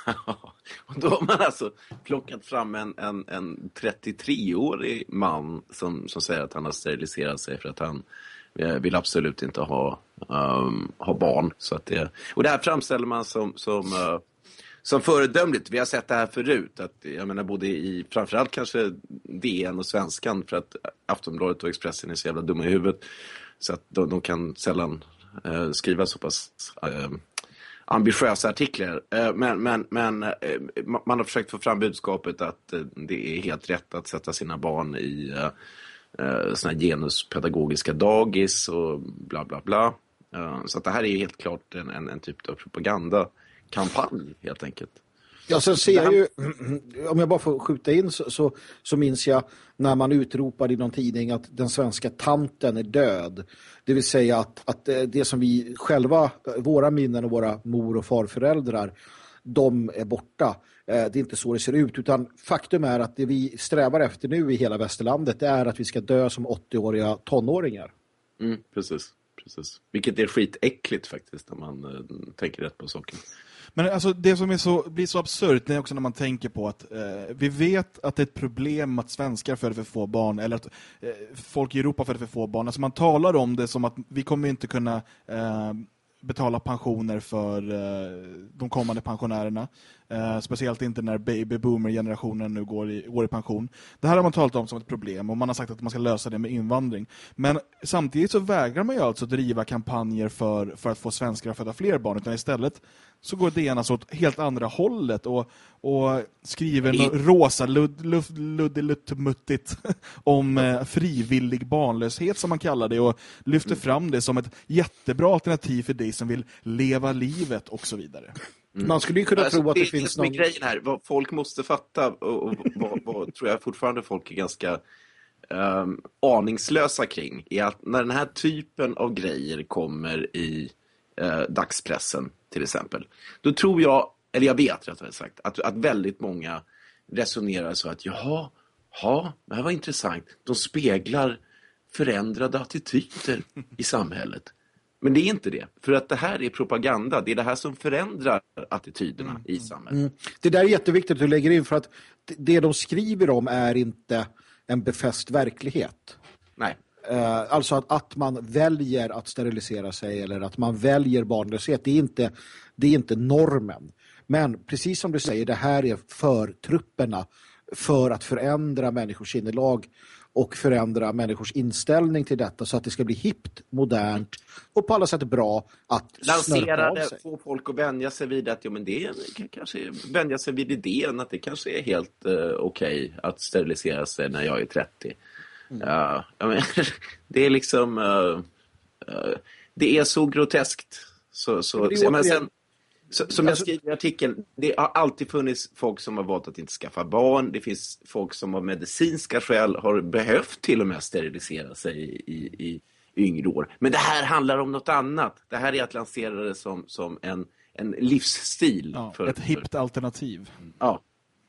Och då har man alltså plockat fram en, en, en trettiotre-årig man som, som säger att han har steriliserat sig för att han vill absolut inte ha, um, ha barn. Så att det, och det här framställer man som, som, uh, som föredömligt. Vi har sett det här förut. Att, jag menar både i framförallt kanske D N och Svenskan, för att Aftonbladet och Expressen är så jävla dumma i huvudet. Så att de, de kan sällan uh, skriva så pass... Uh, ambitiösa artiklar, men, men, men man har försökt få fram budskapet att det är helt rätt att sätta sina barn i uh, såna här genuspedagogiska dagis och bla bla bla. Uh, så att det här är helt klart en, en, en typ av propagandakampanj helt enkelt. Ja, sen ser jag ju, om jag bara får skjuta in så, så, så minns jag när man utropade i någon tidning att den svenska tanten är död. Det vill säga att, att det som vi själva, våra minnen och våra mor- och farföräldrar, de är borta. Det är inte så det ser ut, utan faktum är att det vi strävar efter nu i hela västerlandet är att vi ska dö som åttioåriga tonåringar. Mm, precis, precis. Vilket är skitäckligt faktiskt när man uh, tänker rätt på saken. Men alltså det som är så, blir så absurt är också när man tänker på att eh, vi vet att det är ett problem att svenskar föder för få barn, eller att eh, folk i Europa föder för få barn. Alltså man talar om det som att vi kommer inte kunna eh, betala pensioner för eh, de kommande pensionärerna. Eh, speciellt inte när baby-boomer-generationen nu går i, går i pension. Det här har man talat om som ett problem och man har sagt att man ska lösa det med invandring. Men samtidigt så vägrar man ju alltså driva kampanjer för, för att få svenskar att föda fler barn, utan istället så går D N alltså åt helt andra hållet och, och skriver något rosa luddiluttmuttigt om eh, frivillig barnlöshet som man kallar det, och lyfter fram det som ett jättebra alternativ för dig som vill leva livet och så vidare. Mm. Man skulle ju kunna alltså, tro att det, det finns någon... någon... grejen här, vad folk måste fatta och, och vad, vad tror jag fortfarande folk är ganska um, aningslösa kring, är att när den här typen av grejer kommer i uh, dagspressen till exempel, då tror jag, eller jag vet rättare sagt, att, att väldigt många resonerar så att jaha, ja, det här var intressant. De speglar förändrade attityder i samhället. Men det är inte det. För att det här är propaganda. Det är det här som förändrar attityderna mm. i samhället. Mm. Det där är jätteviktigt att du lägger in, för att det de skriver om är inte en befäst verklighet. Nej. Uh, alltså att, att man väljer att sterilisera sig eller att man väljer barnlöshet, det är inte, det är inte normen. Men precis som du säger, det här är för trupperna för att förändra människors innelag och förändra människors inställning till detta så att det ska bli hippt, modernt och på alla sätt bra att lansera det, få folk att vänja sig vid att ja, men det är, kanske vänja sig vid idén att det kanske är helt uh, okej okay att sterilisera sig när jag är trettio. Mm. Uh, jag men, det är liksom uh, uh, det är så groteskt så, så, så men sen Så, som jag skriver i artikeln, det har alltid funnits folk som har valt att inte skaffa barn. Det finns folk som av medicinska skäl har behövt till och med sterilisera sig i, i, i yngre år. Men det här handlar om något annat. Det här är att lansera det som, som en, en livsstil. Ja, för, ett hippt alternativ. Ja.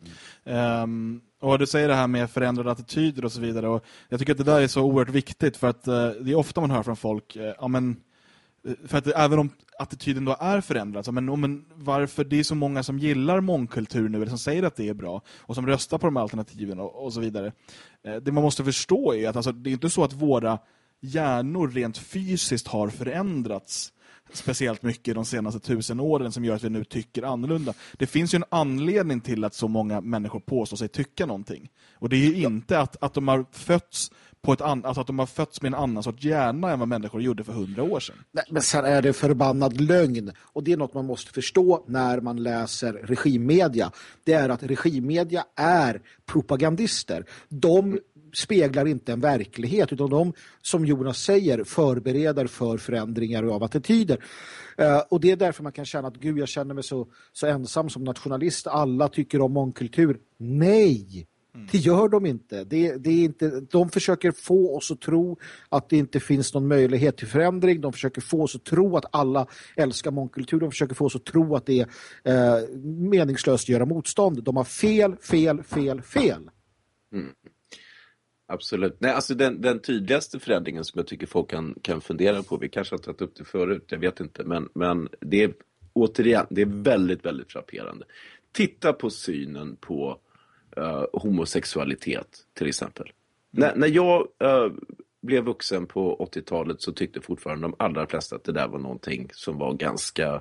Um, och du säger det här med förändrade attityder och så vidare. Och jag tycker att det där är så oerhört viktigt, för att uh, det är ofta man hör från folk, uh, ja men... För att även om attityden då är förändrad, så, men, men varför det är så många som gillar mångkultur nu, eller som säger att det är bra och som röstar på de här alternativen och, och så vidare. Det man måste förstå är att alltså, det är inte så att våra hjärnor rent fysiskt har förändrats speciellt mycket de senaste tusen åren som gör att vi nu tycker annorlunda. Det finns ju en anledning till att så många människor påstår sig tycka någonting. Och det är ju inte att, att de har fötts på ett an- alltså att de har fötts med en annan sorts hjärna än vad människor gjorde för hundra år sedan. Nej, men sen är det förbannad lögn. Och det är något man måste förstå när man läser regimmedia. Det är att regimmedia är propagandister. De speglar inte en verklighet, utan de, som Jonas säger, förbereder för förändringar av attityder. Uh, och det är därför man kan känna att gud, jag känner mig så, så ensam som nationalist. Alla tycker om mångkultur. Nej! Mm. Det gör de inte. Det, det är inte. De försöker få oss att tro att det inte finns någon möjlighet till förändring. De försöker få oss att tro att alla älskar mångkultur. De försöker få oss att tro att det är eh, meningslöst att göra motstånd. De har fel, fel, fel, fel. Mm. Absolut. Nej, alltså den, den tydligaste förändringen som jag tycker folk kan, kan fundera på, vi kanske har tagit upp det förut, jag vet inte, men, men det är återigen, det är väldigt, väldigt frapperande. Titta på synen på Uh, homosexualitet till exempel. Mm. När, när jag uh, blev vuxen på åttiotalet så tyckte fortfarande de allra flesta att det där var någonting som var ganska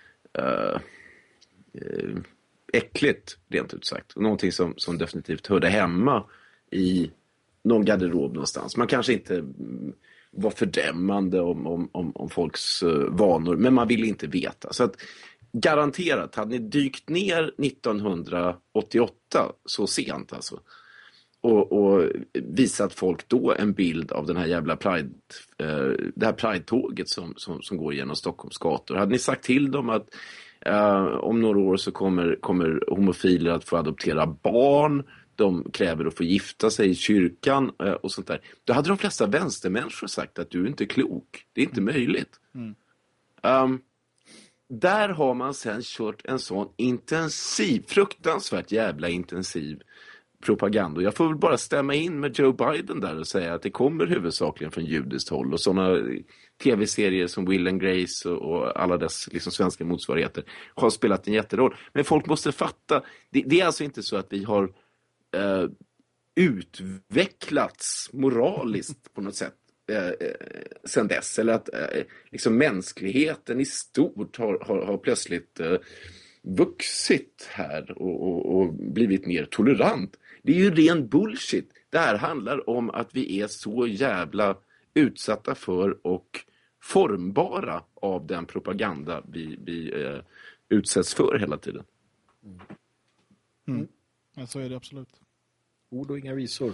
uh, uh, äckligt, rent ut sagt. Och någonting som, som definitivt hörde hemma i någon garderob någonstans. Man kanske inte mm, var fördömande om, om, om, om folks uh, vanor, men man ville inte veta. Så att garanterat, hade ni dykt ner nittonhundraåttioåtta så sent alltså och, och visat folk då en bild av den här jävla Pride, eh, det här Pride-tåget som, som, som går genom Stockholms gator. Hade ni sagt till dem att eh, om några år så kommer, kommer homofiler att få adoptera barn, de kräver att få gifta sig i kyrkan eh, och sånt där. Då hade de flesta vänstermänniskor sagt att du är inte klok. Det är inte möjligt. Mm. Um, Där har man sen kört en sån intensiv, fruktansvärt jävla intensiv propaganda. Jag får väl bara stämma in med Joe Biden där och säga att det kommer huvudsakligen från judiskt håll. Och sådana tv-serier som Will and Grace och, och alla dess liksom, svenska motsvarigheter har spelat en jätteroll. Men folk måste fatta, det, det är alltså inte så att vi har eh, utvecklats moraliskt på något sätt. Eh, sen dess, eller att eh, liksom mänskligheten i stort har, har, har plötsligt eh, vuxit här och, och, och blivit mer tolerant. Det är ju ren bullshit. Det här handlar om att vi är så jävla utsatta för och formbara av den propaganda vi, vi eh, utsätts för hela tiden. Mm. Mm. Ja, så är det absolut. Ord och inga visor.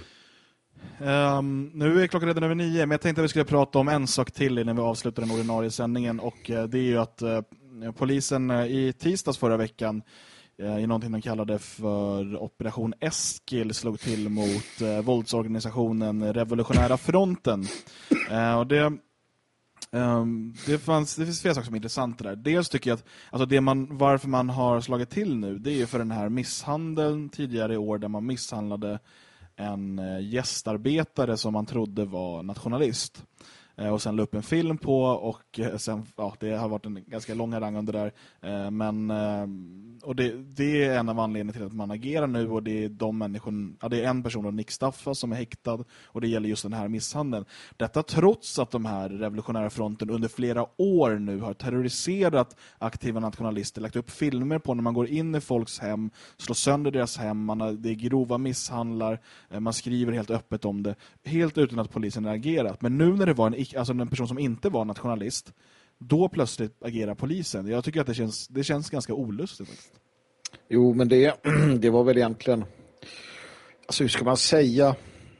Um, nu är klockan redan över nio, men jag tänkte att vi skulle prata om en sak till innan vi avslutar den ordinarie sändningen, och uh, det är ju att uh, polisen i tisdags förra veckan i någonting de kallade för Operation Eskil slog till mot eh, våldsorganisationen Revolutionära fronten. Eh, och det, eh, det, fanns, det finns flera saker som är intressant där. Dels tycker jag att alltså det man, varför man har slagit till nu, det är ju för den här misshandeln tidigare i år där man misshandlade en eh, gästarbetare som man trodde var nationalist. Och sen la upp en film på och sen, ja, det har varit en ganska lång rang under där. Men, och det, det är en av anledningarna till att man agerar nu och det är de människor, ja, det är en person, då, Nick Staffa, som är häktad och det gäller just den här misshandeln. Detta trots att de här revolutionära fronten under flera år nu har terroriserat aktiva nationalister, lagt upp filmer på när man går in i folks hem, slår sönder deras hem, man har, det är grova misshandlar, man skriver helt öppet om det, helt utan att polisen har agerat. Men nu när det var en alltså en person som inte var nationalist, då plötsligt agerar polisen. Jag tycker att det känns, det känns ganska olustigt. Jo, men det, det var väl egentligen, alltså hur ska man säga,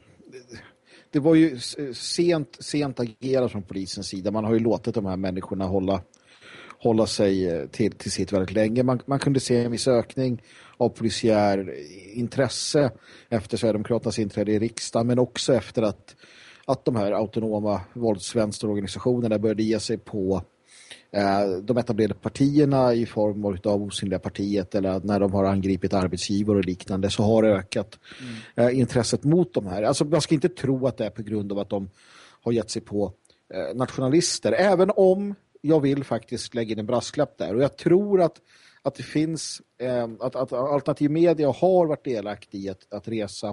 det var ju sent, sent agerat från polisens sida. Man har ju låtit de här människorna hålla, hålla sig till, till sitt väldigt länge. Man, man kunde se en viss ökning av polisiär intresse efter Sverigedemokraternas inträde i riksdagen, men också efter att att de här autonoma våldsvänsterorganisationerna började ge sig på eh, de etablerade partierna i form av osynliga partiet, eller när de har angripit arbetsgivare och liknande, så har det ökat mm. eh, intresset mot de här. Alltså man ska inte tro att det är på grund av att de har gett sig på eh, nationalister, även om jag vill faktiskt lägga in en brasklapp där. Och jag tror att, att det finns eh, att, att alternativ media har varit delaktig i att, att resa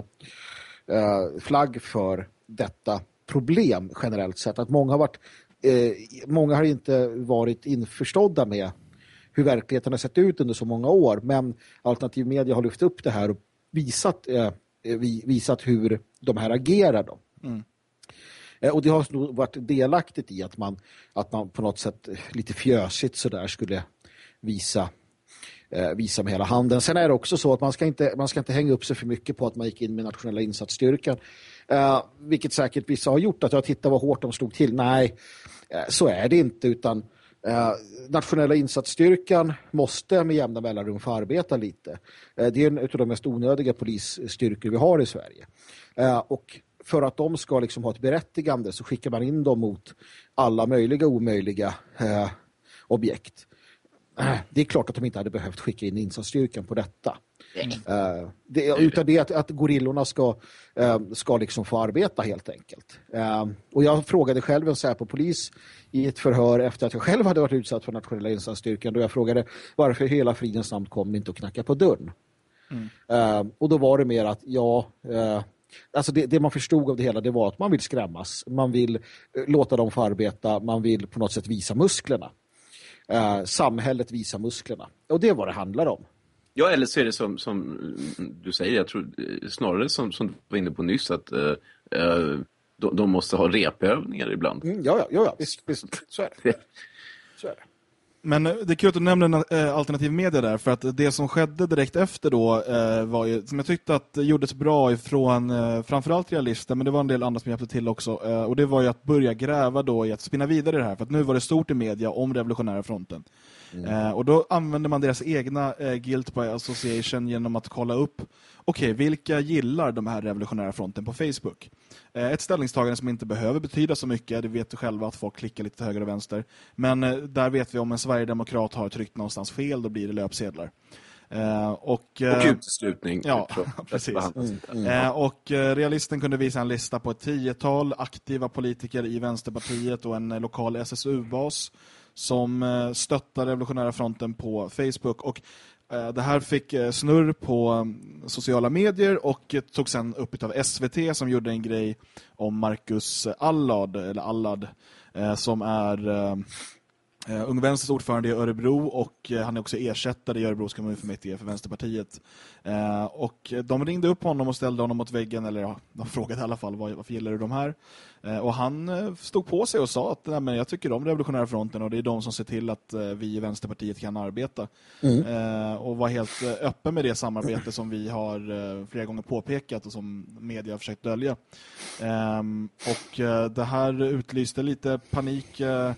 eh, flagg för detta problem generellt sett. Att många har varit eh, många har inte varit införstådda med hur verkligheten har sett ut under så många år, men alternativ media har lyft upp det här och visat, eh, visat hur de här agerar då. Mm. Eh, och det har nog varit delaktigt i att man, att man på något sätt lite fjösigt så där skulle visa visa med hela handen. Sen är det också så att man ska inte, man ska inte hänga upp sig för mycket på att man gick in med nationella insatsstyrkan. Uh, vilket säkert vissa har gjort, att jag tittar vad hårt de slog till. Nej, uh, så är det inte, utan uh, nationella insatsstyrkan måste med jämna mellanrum få arbeta lite. Uh, det är en av de mest onödiga polisstyrkor vi har i Sverige. Uh, och för att de ska liksom ha ett berättigande så skickar man in dem mot alla möjliga och omöjliga uh, objekt. Det är klart att de inte hade behövt skicka in insatsstyrkan på detta. Mm. Uh, det, utan det att, att gorillorna ska, uh, ska liksom få arbeta helt enkelt. Uh, och jag frågade själv en Säpo-polis i ett förhör efter att jag själv hade varit utsatt för nationella insatsstyrkan. Då jag frågade varför hela fridens namn kom inte att knacka på dörren. Mm. Uh, och då var det mer att ja... Uh, Alltså det, det man förstod av det hela, det var att man vill skrämmas. Man vill uh, låta dem få arbeta. Man vill på något sätt visa musklerna. Uh, samhället visar musklerna. Och det är vad det handlar om. Ja, eller så är det som, som du säger, jag tror snarare som, som du var inne på nyss, att uh, uh, de, de måste ha repövningar ibland. Mm, ja, ja, ja, visst, visst. Så är det. Så är det. Men det är kul att du nämnde äh, alternativ media där, för att det som skedde direkt efter då äh, var ju, som jag tyckte att gjordes bra ifrån äh, framförallt realister, men det var en del andra som hjälpte till också, äh, och det var ju att börja gräva då i att spinna vidare det här, för att nu var det stort i media om revolutionära fronten. Mm. Äh, och då använde man deras egna äh, guilt by association genom att kolla upp okej, okay, vilka gillar de här revolutionära fronten på Facebook? Eh, ett ställningstagande som inte behöver betyda så mycket, det vet du själva att folk klickar lite höger och vänster. Men eh, där vet vi om en Sverigedemokrat har tryckt någonstans fel, då blir det löpsedlar. Eh, och, eh, och uteslutning. Ja, precis. Mm, mm. Eh, och eh, realisten kunde visa en lista på ett tiotal aktiva politiker i Vänsterpartiet och en eh, lokal S S U-bas som eh, stöttar revolutionära fronten på Facebook. Och det här fick snurr på sociala medier och tog sen upp av S V T som gjorde en grej om Marcus Allard, eller Allard, som är Uh, Ung Vänsters ordförande i Örebro, och uh, han är också ersättare i Örebros kommunfullmäktige för Vänsterpartiet. Uh, och de ringde upp honom och ställde honom mot väggen, eller ja, de frågade i alla fall vad, varför gillar du de här? Uh, och han uh, stod på sig och sa att nej, men jag tycker om revolutionära fronten och det är de som ser till att uh, vi i Vänsterpartiet kan arbeta. Mm. Uh, och var helt uh, öppen med det samarbete som vi har uh, flera gånger påpekat och som media har försökt dölja. Um, och uh, det här utlyste lite panik uh,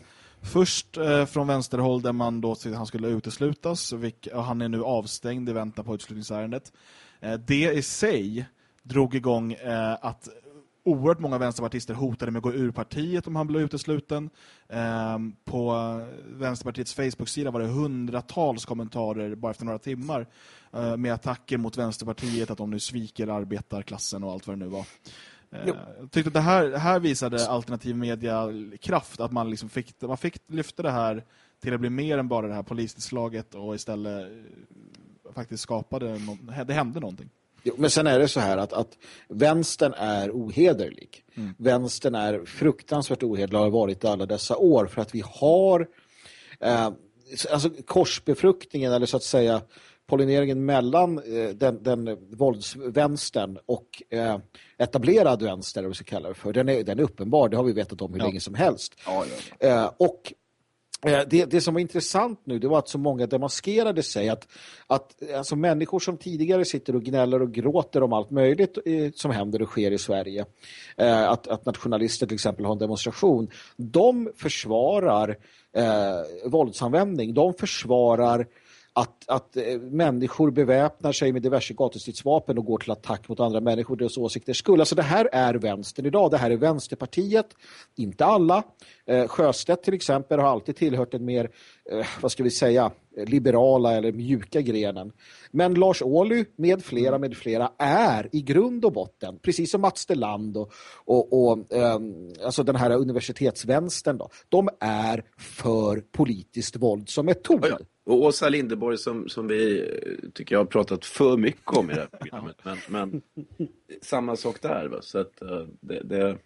Först eh, från vänsterhåll där man då tyckte han skulle uteslutas. Vilk, och han är nu avstängd i väntan på uteslutningsärendet. Eh, det i sig drog igång eh, att oerhört många vänsterpartister hotade med att gå ur partiet om han blev utesluten. Eh, på Vänsterpartiets Facebook-sida var det hundratals kommentarer bara efter några timmar eh, med attacker mot Vänsterpartiet, att de nu sviker arbetarklassen och allt vad det nu var. Eh, jag tyckte att det här, här visade alternativ media kraft, att man, liksom fick, man fick lyfta det här till att bli mer än bara det här polistillslaget och istället eh, faktiskt skapade, no- det hände någonting. Jo, men sen är det så här att, att vänstern är ohederlig. Mm. Vänstern är fruktansvärt ohederlig och har varit alla dessa år, för att vi har eh, alltså korsbefruktningen, eller så att säga pollineringen mellan eh, den, den våldsvänstern och eh, etablerad vänster, eller vad vi ska kalla det för. Den är, den är uppenbar, det har vi vetat om hur ja. länge som helst. Ja, ja, ja. Eh, och Det, det som var intressant nu, det var att så många demaskerade sig att, att alltså människor som tidigare sitter och gnäller och gråter om allt möjligt eh, som händer och sker i Sverige, eh, att, att nationalister till exempel har en demonstration, de försvarar eh, våldsanvändning, de försvarar att, att eh, människor beväpnar sig med diverse gatustridsvapen och går till attack mot andra människor, deras åsikter skull. Alltså det här är vänstern idag, det här är Vänsterpartiet, inte alla. Eh, Sjöstedt till exempel har alltid tillhört en mer, eh, vad ska vi säga, liberala eller mjuka grenen. Men Lars Ohly med flera med flera är i grund och botten, precis som Mats Deland och, och, och eh, alltså den här universitetsvänstern då, de är för politiskt våld som metod. Ja, ja. Och Åsa Linderborg som, som vi tycker jag har pratat för mycket om i det här programmet. Men, men samma sak där. Va? Så att, uh, det, det...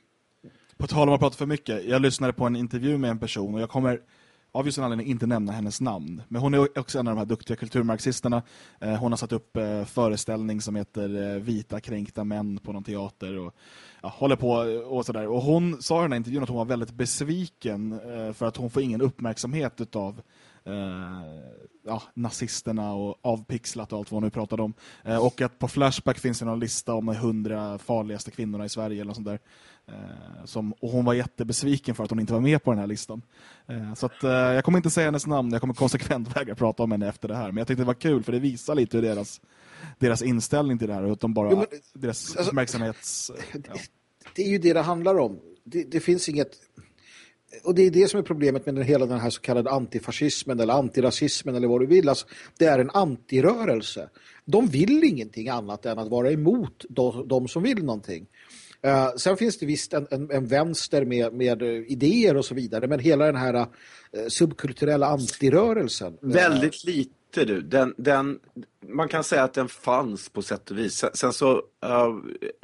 På tal om att prata för mycket. Jag lyssnade på en intervju med en person och jag kommer av just en anledning inte nämna hennes namn. Men hon är också en av de här duktiga kulturmarxisterna. Uh, hon har satt upp uh, föreställning som heter uh, Vita kränkta män på någon teater och ja, håller på och sådär. Och hon sa i den här intervjun att hon var väldigt besviken uh, för att hon får ingen uppmärksamhet utav Uh, ja, nazisterna och avpixlat och allt vad hon nu pratade om. Uh, och att på Flashback finns det någon lista om de hundra farligaste kvinnorna i Sverige eller något sånt där. Uh, som, och hon var jättebesviken för att hon inte var med på den här listan. Uh, så att, uh, jag kommer inte säga hennes namn, jag kommer konsekvent vägra prata om henne efter det här. Men jag tyckte det var kul för det visar lite hur deras, deras inställning till det här och att de bara, jo, men, deras alltså, uppmärksamhets... Ja. Det, det är ju det det handlar om. Det, det finns inget... Och det är det som är problemet med den, hela den här så kallade antifascismen eller antirasismen eller vad du vill. Alltså, det är en antirörelse. De vill ingenting annat än att vara emot de, de som vill någonting. Uh, sen finns det visst en, en, en vänster med, med idéer och så vidare. Men hela den här uh, subkulturella antirörelsen. Uh, Väldigt lite du. Den, den, man kan säga att den fanns på sätt och vis. Sen, sen så... Uh,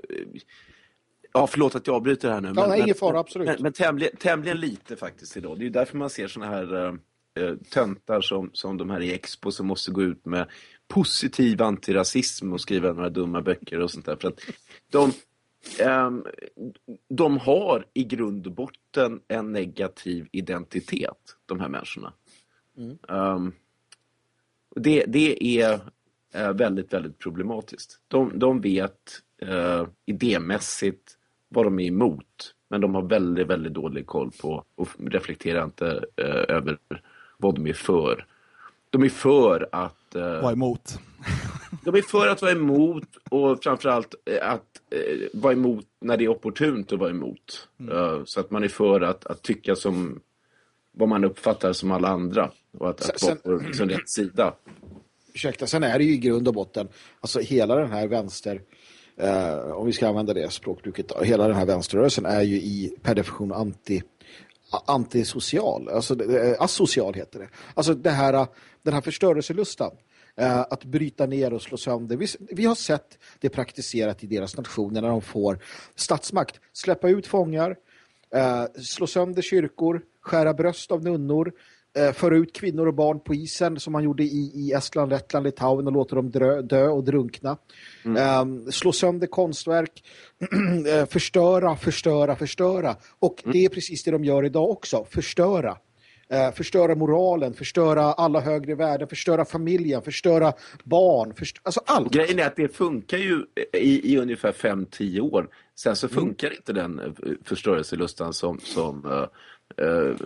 Ja, förlåt att jag avbryter här nu. Ja, men, nej, ingen fara, absolut. Men, men tämligen, tämligen lite faktiskt idag. Det är ju därför man ser såna här äh, töntar som, som de här i Expo som måste gå ut med positiv antirasism och skriva några dumma böcker och sånt där. För att de, ähm, de har i grund och botten en negativ identitet, de här människorna. Mm. Ähm, det, det är äh, väldigt, väldigt problematiskt. De, de vet äh, idémässigt vad de är emot, men de har väldigt, väldigt dålig koll på och reflekterar inte eh, över vad de är för. De är för att... Eh, vara emot. De är för att vara emot och framförallt eh, att eh, vara emot när det är opportunt att vara emot. Mm. Uh, så att man är för att, att tycka som vad man uppfattar som alla andra och att, att sen, vara på sin rätt sida. Ursäkta, sen är det ju i grund och botten, alltså hela den här vänster... Uh, om vi ska använda det språkbruket då. Hela den här vänsterrörelsen är ju i per definition anti, antisocial, alltså uh, asocial heter det. Alltså det här, den här förstörelselustan uh, att bryta ner och slå sönder. Vi, vi har sett det praktiserat i deras nationer när de får statsmakt. Släppa ut fångar, uh, slå sönder kyrkor, skära bröst av nunnor, föra ut kvinnor och barn på isen som man gjorde i, i Estland, Lettland, Litauen och låter dem dö, dö och drunkna. Mm. Um, slå sönder konstverk, förstöra, förstöra, förstöra. Och mm. det är precis det de gör idag också. Förstöra. Uh, förstöra moralen, förstöra alla högre värden, förstöra familjen, förstöra barn, förstö- alltså allt. Grejen är att det funkar ju i, i ungefär fem till tio år. Sen så funkar mm. inte den förstörelselustan som... som uh, uh,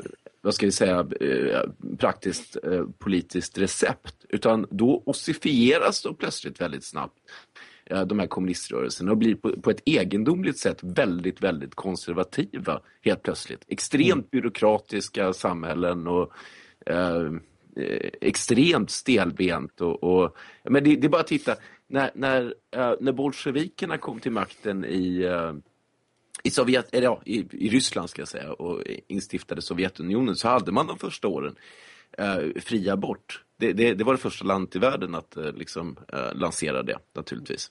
vad ska vi säga, praktiskt politiskt recept, utan då ossifieras de plötsligt väldigt snabbt, de här kommuniströrelserna, och blir på, på ett egendomligt sätt väldigt, väldigt konservativa helt plötsligt. Extremt byråkratiska samhällen och eh, extremt stelbent. Och, och, men det, det är bara att titta, när, när, eh, när bolsjevikerna kom till makten i, eh, i, Sovjet, eller ja, i, i Ryssland ska jag säga, och instiftade Sovjetunionen, så hade man de första åren eh, fri abort. Det, det, det var det första landet i världen att eh, liksom, eh, lansera det, naturligtvis.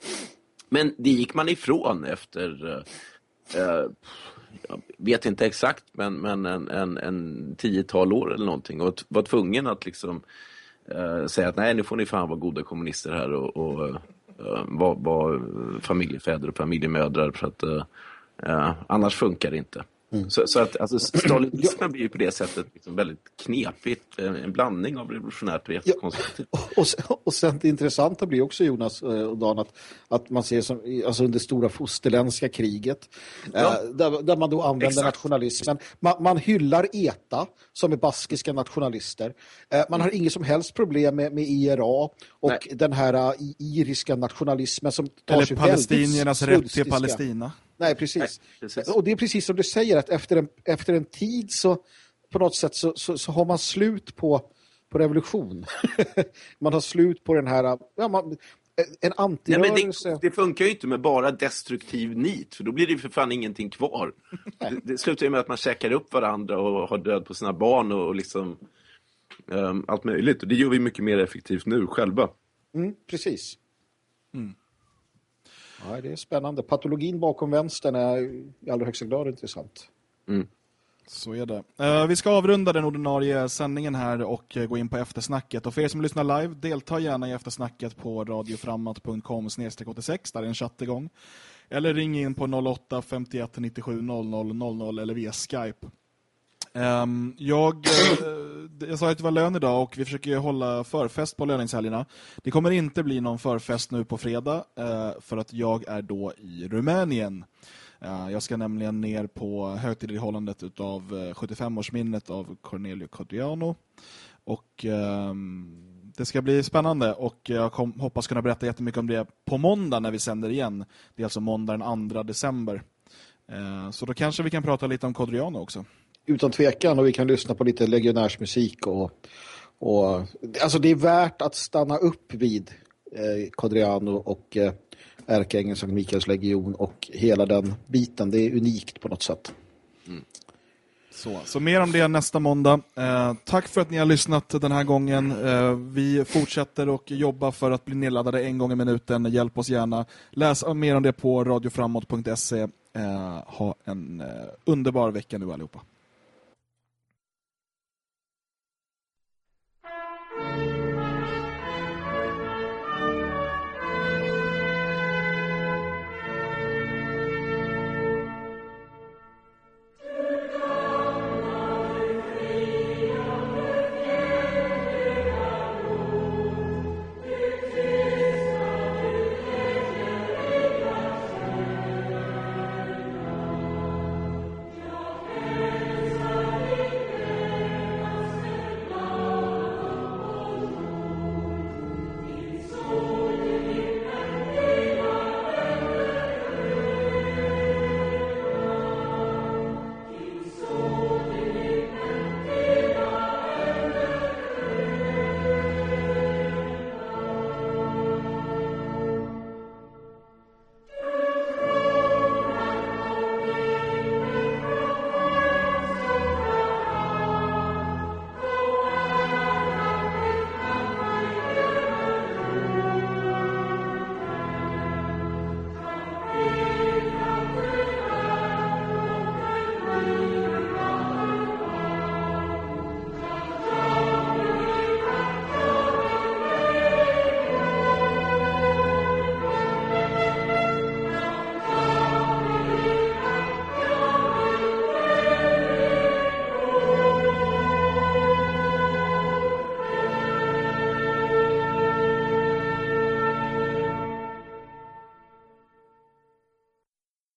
Men det gick man ifrån efter, eh, jag vet inte exakt, men, men en, en, en tiotal år eller någonting. Och var tvungen att liksom, eh, säga att nej, nu får ni fan vara goda kommunister här och, och eh, vara var familjefäder och familjemödrar, för att eh, annars funkar det inte. Mm. Så, så att alltså, stalinismen blir ju på det sättet liksom väldigt knepigt, en blandning av revolutionärt och jättekonservativt. Ja, och, sen, och sen det intressanta blir också, Jonas och Dan, att, att man ser som alltså under stora fosterländska kriget, ja. eh, där, där man då använder Exakt. nationalismen. Man, man hyllar ETA som är baskiska nationalister. Eh, man mm. har inget som helst problem med, med I R A och Nej. den här uh, iriska nationalismen som tar Eller sig palestiniernas rätt till Palestina. Nej, precis. Nej, precis. Och det är precis som du säger, att efter en, efter en tid så på något sätt så, så, så har man slut på, på revolution. Man har slut på den här, ja, man, en antirörelse. Nej, men det, det funkar ju inte med bara destruktiv nit, för då blir det för fan ingenting kvar. det, det slutar ju med att man käkar upp varandra och har död på sina barn och, och liksom um, allt möjligt. Och det gör vi mycket mer effektivt nu själva. Mm, precis. Mm. Ja, det är spännande. Patologin bakom vänstern är i allra högsta grad intressant. Mm. Så är det. Uh, vi ska avrunda den ordinarie sändningen här och uh, gå in på eftersnacket. Och för er som lyssnar live, delta gärna i eftersnacket på radioframåt punkt com slash åttiosex. Där är en chatt igång. Eller ring in på noll åtta femtioett nittiosju noll noll noll noll eller via Skype. Um, jag, uh, jag sa att det var lön idag och vi försöker hålla förfest på löningshelgerna. Det kommer inte bli någon förfest nu på fredag uh, för att jag är då i Rumänien. Uh, jag ska nämligen ner på högtidlighållandet utav uh, sjuttiofemårsminnet av Cornelio Codriano. Och um, det ska bli spännande och jag kom, hoppas kunna berätta jättemycket om det på måndag när vi sänder igen. Det är alltså måndag den andra december. Uh, så då kanske vi kan prata lite om Codriano också. Utan tvekan, och vi kan lyssna på lite legionärsmusik och, och alltså det är värt att stanna upp vid eh, Codriano och eh, ärkeängeln Sankt Mikaels legion och hela den biten. Det är unikt på något sätt. Mm. Så, så mer om det nästa måndag. Eh, tack för att ni har lyssnat den här gången. Eh, vi fortsätter och jobba för att bli nedladdade en gång i minuten. Hjälp oss gärna. Läs mer om det på radioframåt punkt se. Eh, ha en eh, underbar vecka nu allihopa.